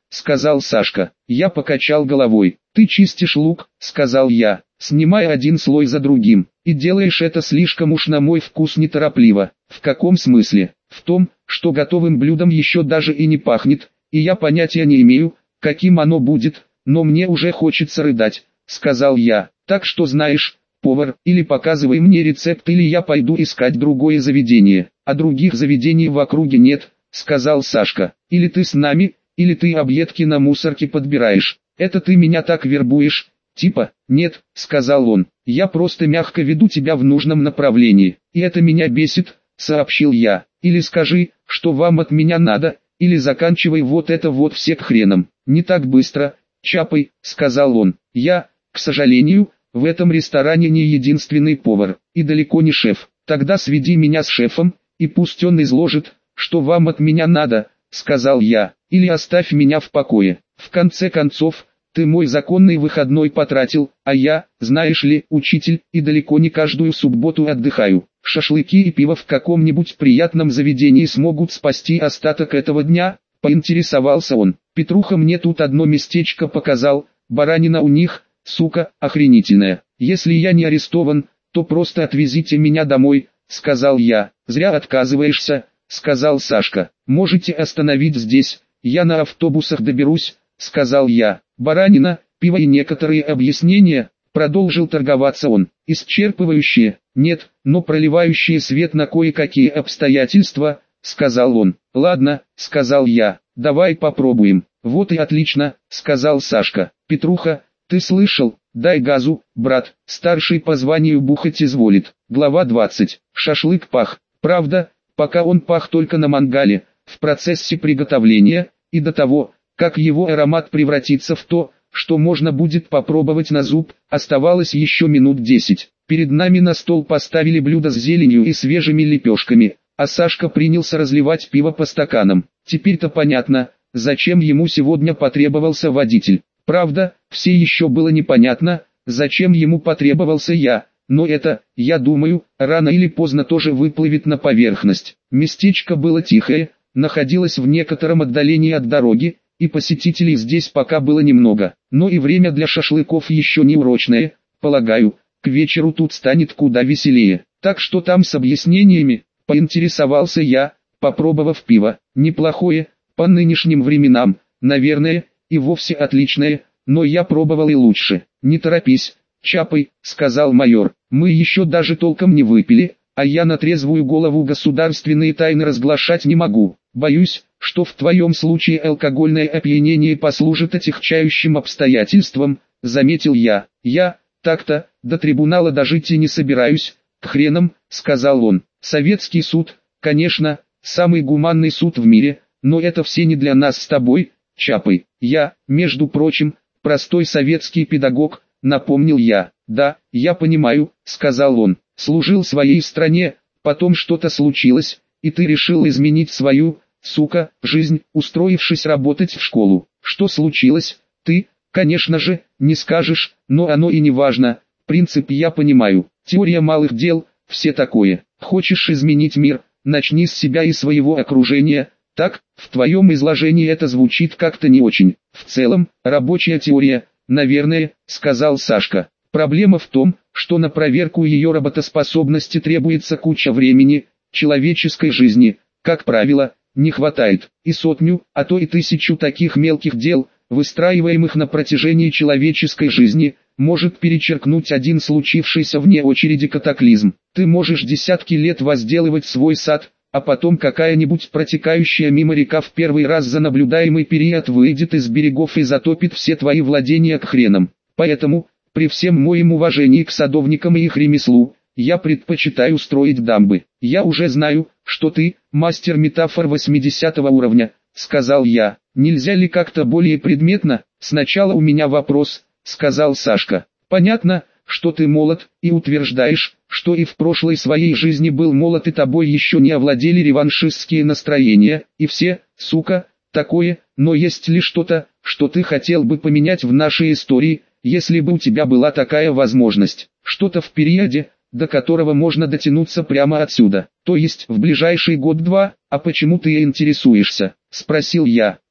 сказал Сашка. Я покачал головой. Ты чистишь лук, сказал я, снимая один слой за другим. И делаешь это слишком уж на мой вкус неторопливо. В каком смысле? В том, что готовым блюдом еще даже и не пахнет, и я понятия не имею, каким оно будет, но мне уже хочется рыдать, сказал я. Так что знаешь, повар, или показывай мне рецепт, или я пойду искать другое заведение. А других заведений в округе нет, сказал Сашка. Или ты с нами, или ты объедки на мусорке подбираешь. Это ты меня так вербуешь? Типа, нет, сказал он. Я просто мягко веду тебя в нужном направлении. И это меня бесит, сообщил я. Или скажи, что вам от меня надо, или заканчивай вот это вот все к хренам. Не так быстро, Чапай, сказал он. Я, к сожалению, в этом ресторане не единственный повар, и далеко не шеф. Тогда сведи меня с шефом, и пусть он изложит, что вам от меня надо, сказал я, или оставь меня в покое. В конце концов, ты мой законный выходной потратил, а я, знаешь ли, учитель, и далеко не каждую субботу отдыхаю. Шашлыки и пиво в каком-нибудь приятном заведении смогут спасти остаток этого дня, поинтересовался он. Петруха мне тут одно местечко показал, баранина у них, сука, охренительная. Если я не арестован, то просто отвезите меня домой, сказал я. Зря отказываешься, сказал Сашка. Можете остановить здесь, я на автобусах доберусь, сказал я. Баранина, пиво и некоторые объяснения, продолжил торговаться он. Исчерпывающие, нет, но проливающие свет на кое-какие обстоятельства, сказал он. Ладно, сказал я, давай попробуем. Вот и отлично, сказал Сашка. Петруха, ты слышал? Дай газу, брат, старший по званию бухать изволит. Глава двадцать. Шашлык пах. Правда, пока он пах только на мангале, в процессе приготовления, и до того, как его аромат превратится в то, что можно будет попробовать на зуб, оставалось еще минут десять. Перед нами на стол поставили блюдо с зеленью и свежими лепешками, а Сашка принялся разливать пиво по стаканам. Теперь-то понятно, зачем ему сегодня потребовался водитель. Правда, все еще было непонятно, зачем ему потребовался я, но это, я думаю, рано или поздно тоже выплывет на поверхность. Местечко было тихое, находилось в некотором отдалении от дороги, и посетителей здесь пока было немного, но и время для шашлыков еще не урочное, полагаю, к вечеру тут станет куда веселее. Так что там с объяснениями, поинтересовался я, попробовав пиво. Неплохое, по нынешним временам, наверное, и вовсе отличное, но я пробовал и лучше. Не торопись, Чапай, сказал майор, мы еще даже толком не выпили, а я на трезвую голову государственные тайны разглашать не могу. Боюсь, что в твоем случае алкогольное опьянение послужит отягчающим обстоятельством, заметил я. Я, так-то, до трибунала дожить и не собираюсь, к хренам, сказал он. Советский суд, конечно, самый гуманный суд в мире, но это все не для нас с тобой, Чапай. Я, между прочим, простой советский педагог, напомнил я. Да, я понимаю, сказал он. Служил своей стране, потом что-то случилось, и ты решил изменить свою, сука, жизнь, устроившись работать в школу. Что случилось? Ты, конечно же, не скажешь, но оно и не важно. Принцип я понимаю. Теория малых дел, все такое. Хочешь изменить мир, начни с себя и своего окружения. Так, в твоем изложении это звучит как-то не очень. В целом, рабочая теория, наверное, сказал Сашка. Проблема в том, что на проверку ее работоспособности требуется куча времени, человеческой жизни, как правило, не хватает. И сотню, а то и тысячу таких мелких дел, выстраиваемых на протяжении человеческой жизни, может перечеркнуть один случившийся вне очереди катаклизм. Ты можешь десятки лет возделывать свой сад, а потом какая-нибудь протекающая мимо река в первый раз за наблюдаемый период выйдет из берегов и затопит все твои владения к хренам. Поэтому, при всем моем уважении к садовникам и их ремеслу, я предпочитаю строить дамбы. Я уже знаю, что ты, мастер метафор восьмидесятого уровня, сказал я. Нельзя ли как-то более предметно? Сначала у меня вопрос, сказал Сашка. Понятно, что ты молод, и утверждаешь, что и в прошлой своей жизни был молод и тобой еще не овладели реваншистские настроения, и все, сука, такое, но есть ли что-то, что ты хотел бы поменять в нашей истории, если бы у тебя была такая возможность? Что-то в периоде, до которого можно дотянуться прямо отсюда, то есть в ближайший год-два. А почему ты интересуешься? Спросил я.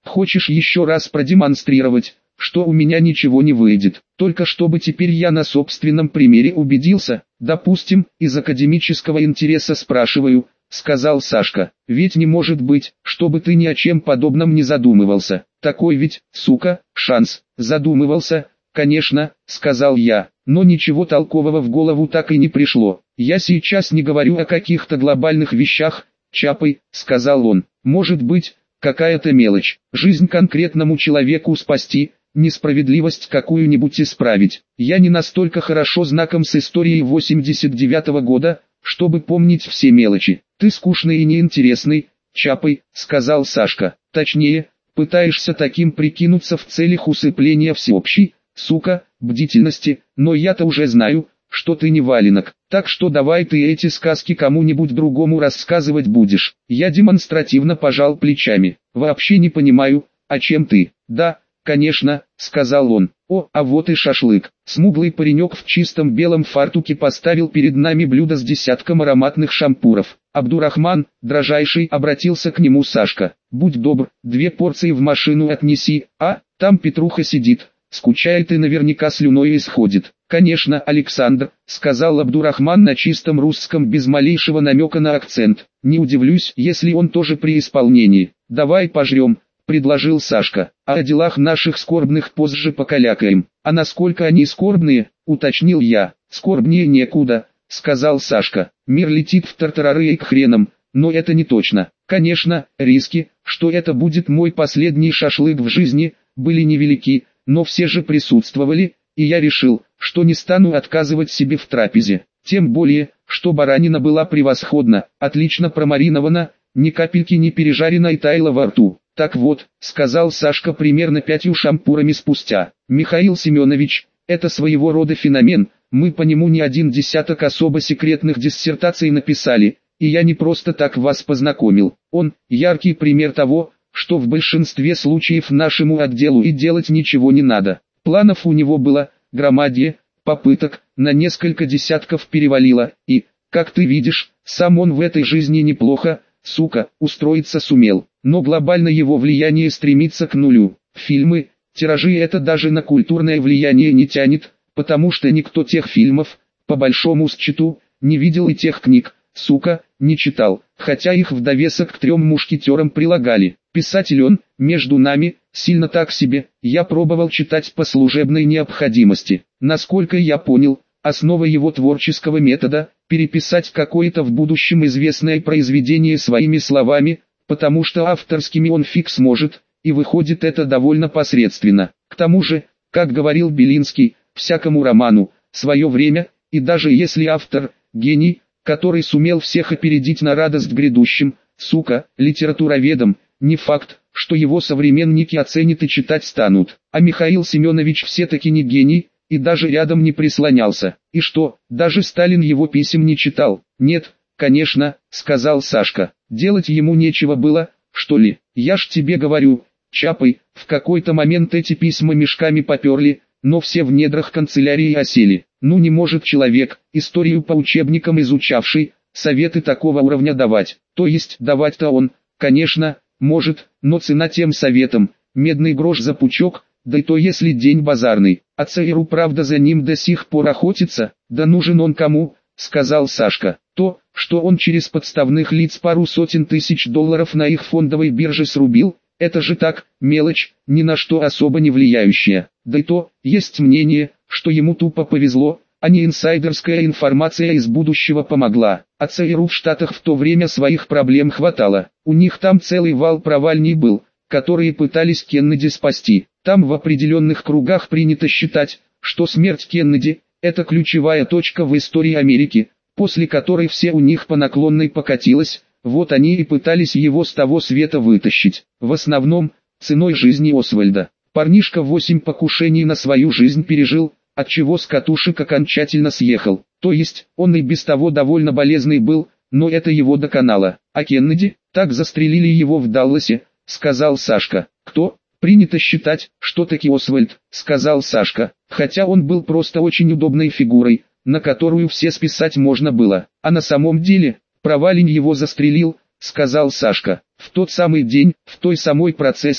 Хочешь еще раз продемонстрировать, что у меня ничего не выйдет, только чтобы теперь я на собственном примере убедился? Допустим, из академического интереса спрашиваю, сказал Сашка. Ведь не может быть, чтобы ты ни о чем подобном не задумывался. Такой ведь, сука, шанс. Задумывался, конечно, сказал я, но ничего толкового в голову так и не пришло. Я сейчас не говорю о каких-то глобальных вещах, Чапай, сказал он. Может быть, какая-то мелочь, жизнь конкретному человеку спасти, несправедливость какую-нибудь исправить. Я не настолько хорошо знаком с историей восемьдесят девятого года, чтобы помнить все мелочи. Ты скучный и неинтересный, Чапай, сказал Сашка. Точнее, пытаешься таким прикинуться в целях усыпления всеобщей, сука, бдительности, но я-то уже знаю, что ты не валенок. Так что давай ты эти сказки кому-нибудь другому рассказывать будешь. Я демонстративно пожал плечами. Вообще не понимаю, о чем ты. Да, конечно, сказал он. О, а вот и шашлык. Смуглый паренек в чистом белом фартуке поставил перед нами блюдо с десятком ароматных шампуров. Абдурахман, дрожайший, обратился к нему Сашка. Будь добр, две порции в машину отнеси, а, там Петруха сидит, скучает и наверняка слюной исходит. Конечно, Александр, сказал Абдурахман на чистом русском без малейшего намека на акцент. Не удивлюсь, если он тоже при исполнении. Давай пожрем, предложил Сашка. А о делах наших скорбных позже покалякаем. А насколько они скорбные, уточнил я. Скорбнее некуда, сказал Сашка. Мир летит в тартарары и к хренам, но это не точно. Конечно, риски, что это будет мой последний шашлык в жизни, были невелики, но все же присутствовали, и я решил, что не стану отказывать себе в трапезе. Тем более, что баранина была превосходна, отлично промаринована, ни капельки не пережарена и таяла во рту. Так вот, сказал Сашка примерно пятью шампурами спустя. Михаил Семенович, это своего рода феномен, мы по нему не один десяток особо секретных диссертаций написали, и я не просто так вас познакомил. Он – яркий пример того, что в большинстве случаев нашему отделу и делать ничего не надо. Планов у него было громадье, попыток на несколько десятков перевалило, и, как ты видишь, сам он в этой жизни неплохо, сука, устроиться сумел. Но глобально его влияние стремится к нулю. Фильмы, тиражи это даже на культурное влияние не тянет, потому что никто тех фильмов, по большому счету, не видел и тех книг, сука, не читал, хотя их в довесок к трем мушкетерам прилагали. Писатель он, между нами, сильно так себе, я пробовал читать по служебной необходимости. Насколько я понял, основа его творческого метода – переписать какое-то в будущем известное произведение своими словами, потому что авторскими он фиг сможет, и выходит это довольно посредственно. К тому же, как говорил Белинский, всякому роману свое время, и даже если автор – гений, который сумел всех опередить на радость грядущим, сука, литературоведом, не факт, что его современники оценят и читать станут. А Михаил Семенович все-таки не гений, и даже рядом не прислонялся. И что, даже Сталин его писем не читал? Нет, конечно, сказал Сашка. Делать ему нечего было, что ли? Я ж тебе говорю, Чапай, в какой-то момент эти письма мешками поперли, но все в недрах канцелярии осели. Ну не может человек, историю по учебникам изучавший, советы такого уровня давать. То есть давать-то он, конечно, может, но цена тем советам, медный грош за пучок, да и то если день базарный. А ЦРУ правда за ним до сих пор охотится, да нужен он кому, сказал Сашка. То, что он через подставных лиц пару сотен тысяч долларов на их фондовой бирже срубил, это же так, мелочь, ни на что особо не влияющая. Да и то, есть мнение, что ему тупо повезло, а не инсайдерская информация из будущего помогла. А ЦРУ в Штатах в то время своих проблем хватало. У них там целый вал провальний был, которые пытались Кеннеди спасти. Там в определенных кругах принято считать, что смерть Кеннеди – это ключевая точка в истории Америки, после которой все у них по наклонной покатилось, вот они и пытались его с того света вытащить. В основном, ценой жизни Освальда. Парнишка восемь покушений на свою жизнь пережил, отчего с катушек окончательно съехал. То есть, он и без того довольно болезный был, но это его доконало. А Кеннеди, так застрелили его в Далласе, сказал Сашка. Кто? Принято считать, что таки Освальд, сказал Сашка, хотя он был просто очень удобной фигурой, на которую все списать можно было. А на самом деле, провалень его застрелил, сказал Сашка. В тот самый день, в той самой процессии,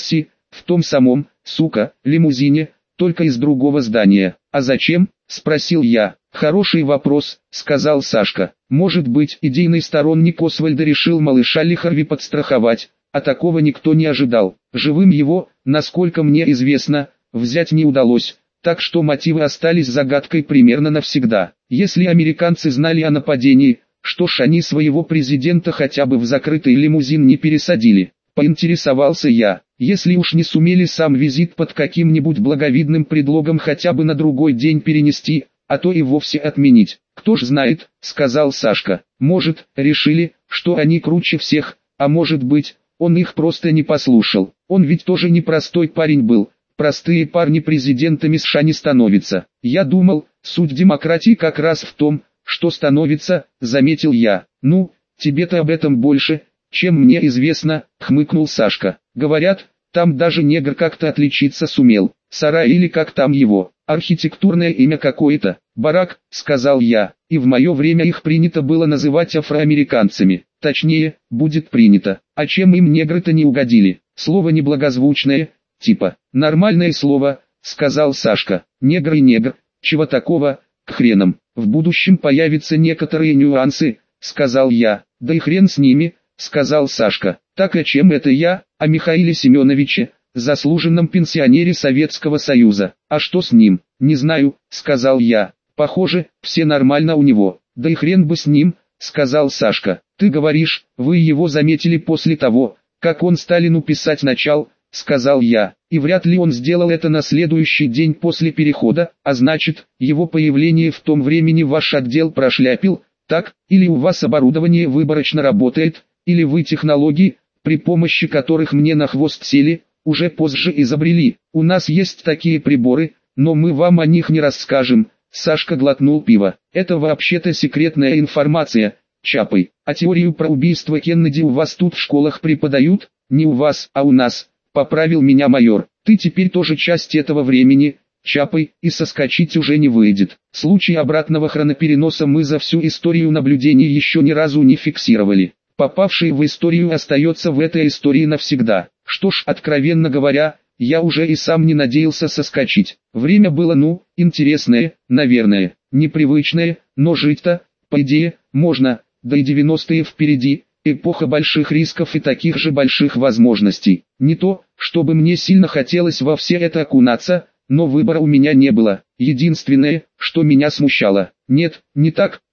В том самом, сука, лимузине, только из другого здания. А зачем? Спросил я. Хороший вопрос, сказал Сашка. Может быть, идейный сторонник Освальда решил малыша Лихарви подстраховать, а такого никто не ожидал. Живым его, насколько мне известно, взять не удалось, так что мотивы остались загадкой примерно навсегда. Если американцы знали о нападении, что ж они своего президента хотя бы в закрытый лимузин не пересадили? Поинтересовался я. Если уж не сумели сам визит под каким-нибудь благовидным предлогом хотя бы на другой день перенести, а то и вовсе отменить. Кто ж знает, сказал Сашка. Может, решили, что они круче всех, а может быть, он их просто не послушал. Он ведь тоже непростой парень был. Простые парни президентами США не становятся. Я думал, суть демократии как раз в том, что становится, заметил я. Ну, тебе-то об этом больше, чем мне известно, хмыкнул Сашка. Говорят, там даже негр как-то отличиться сумел. Сара или как там его, архитектурное имя какое-то. Барак, сказал я, и в мое время их принято было называть афроамериканцами. Точнее, будет принято. А чем им негры-то не угодили? Слово неблагозвучное, типа. Нормальное слово, сказал Сашка. Негр и негр, чего такого, к хренам. В будущем появятся некоторые нюансы, сказал я. Да и хрен с ними, сказал Сашка. Так о чем это я? О Михаиле Семеновиче, заслуженном пенсионере Советского Союза. А что с ним? Не знаю, сказал я. Похоже, все нормально у него. Да и хрен бы с ним, сказал Сашка. Ты говоришь, вы его заметили после того, как он Сталину писать начал, сказал я. И вряд ли он сделал это на следующий день после перехода, а значит, его появление в том времени ваш отдел прошляпил, так, или у вас оборудование выборочно работает, или вы технологии, при помощи которых мне на хвост сели, уже позже изобрели. У нас есть такие приборы, но мы вам о них не расскажем. Сашка глотнул пиво. Это вообще-то секретная информация, Чапай. А теорию про убийство Кеннеди у вас тут в школах преподают? Не у вас, а у нас, поправил меня майор. Ты теперь тоже часть этого времени, Чапай, и соскочить уже не выйдет. Случай обратного хронопереноса мы за всю историю наблюдений еще ни разу не фиксировали. Попавший в историю остается в этой истории навсегда. Что ж, откровенно говоря, я уже и сам не надеялся соскочить. Время было, ну, интересное, наверное, непривычное, но жить-то, по идее, можно, да и девяностые впереди, эпоха больших рисков и таких же больших возможностей. Не то, чтобы мне сильно хотелось во все это окунаться, но выбора у меня не было. Единственное, что меня смущало. Нет, не так,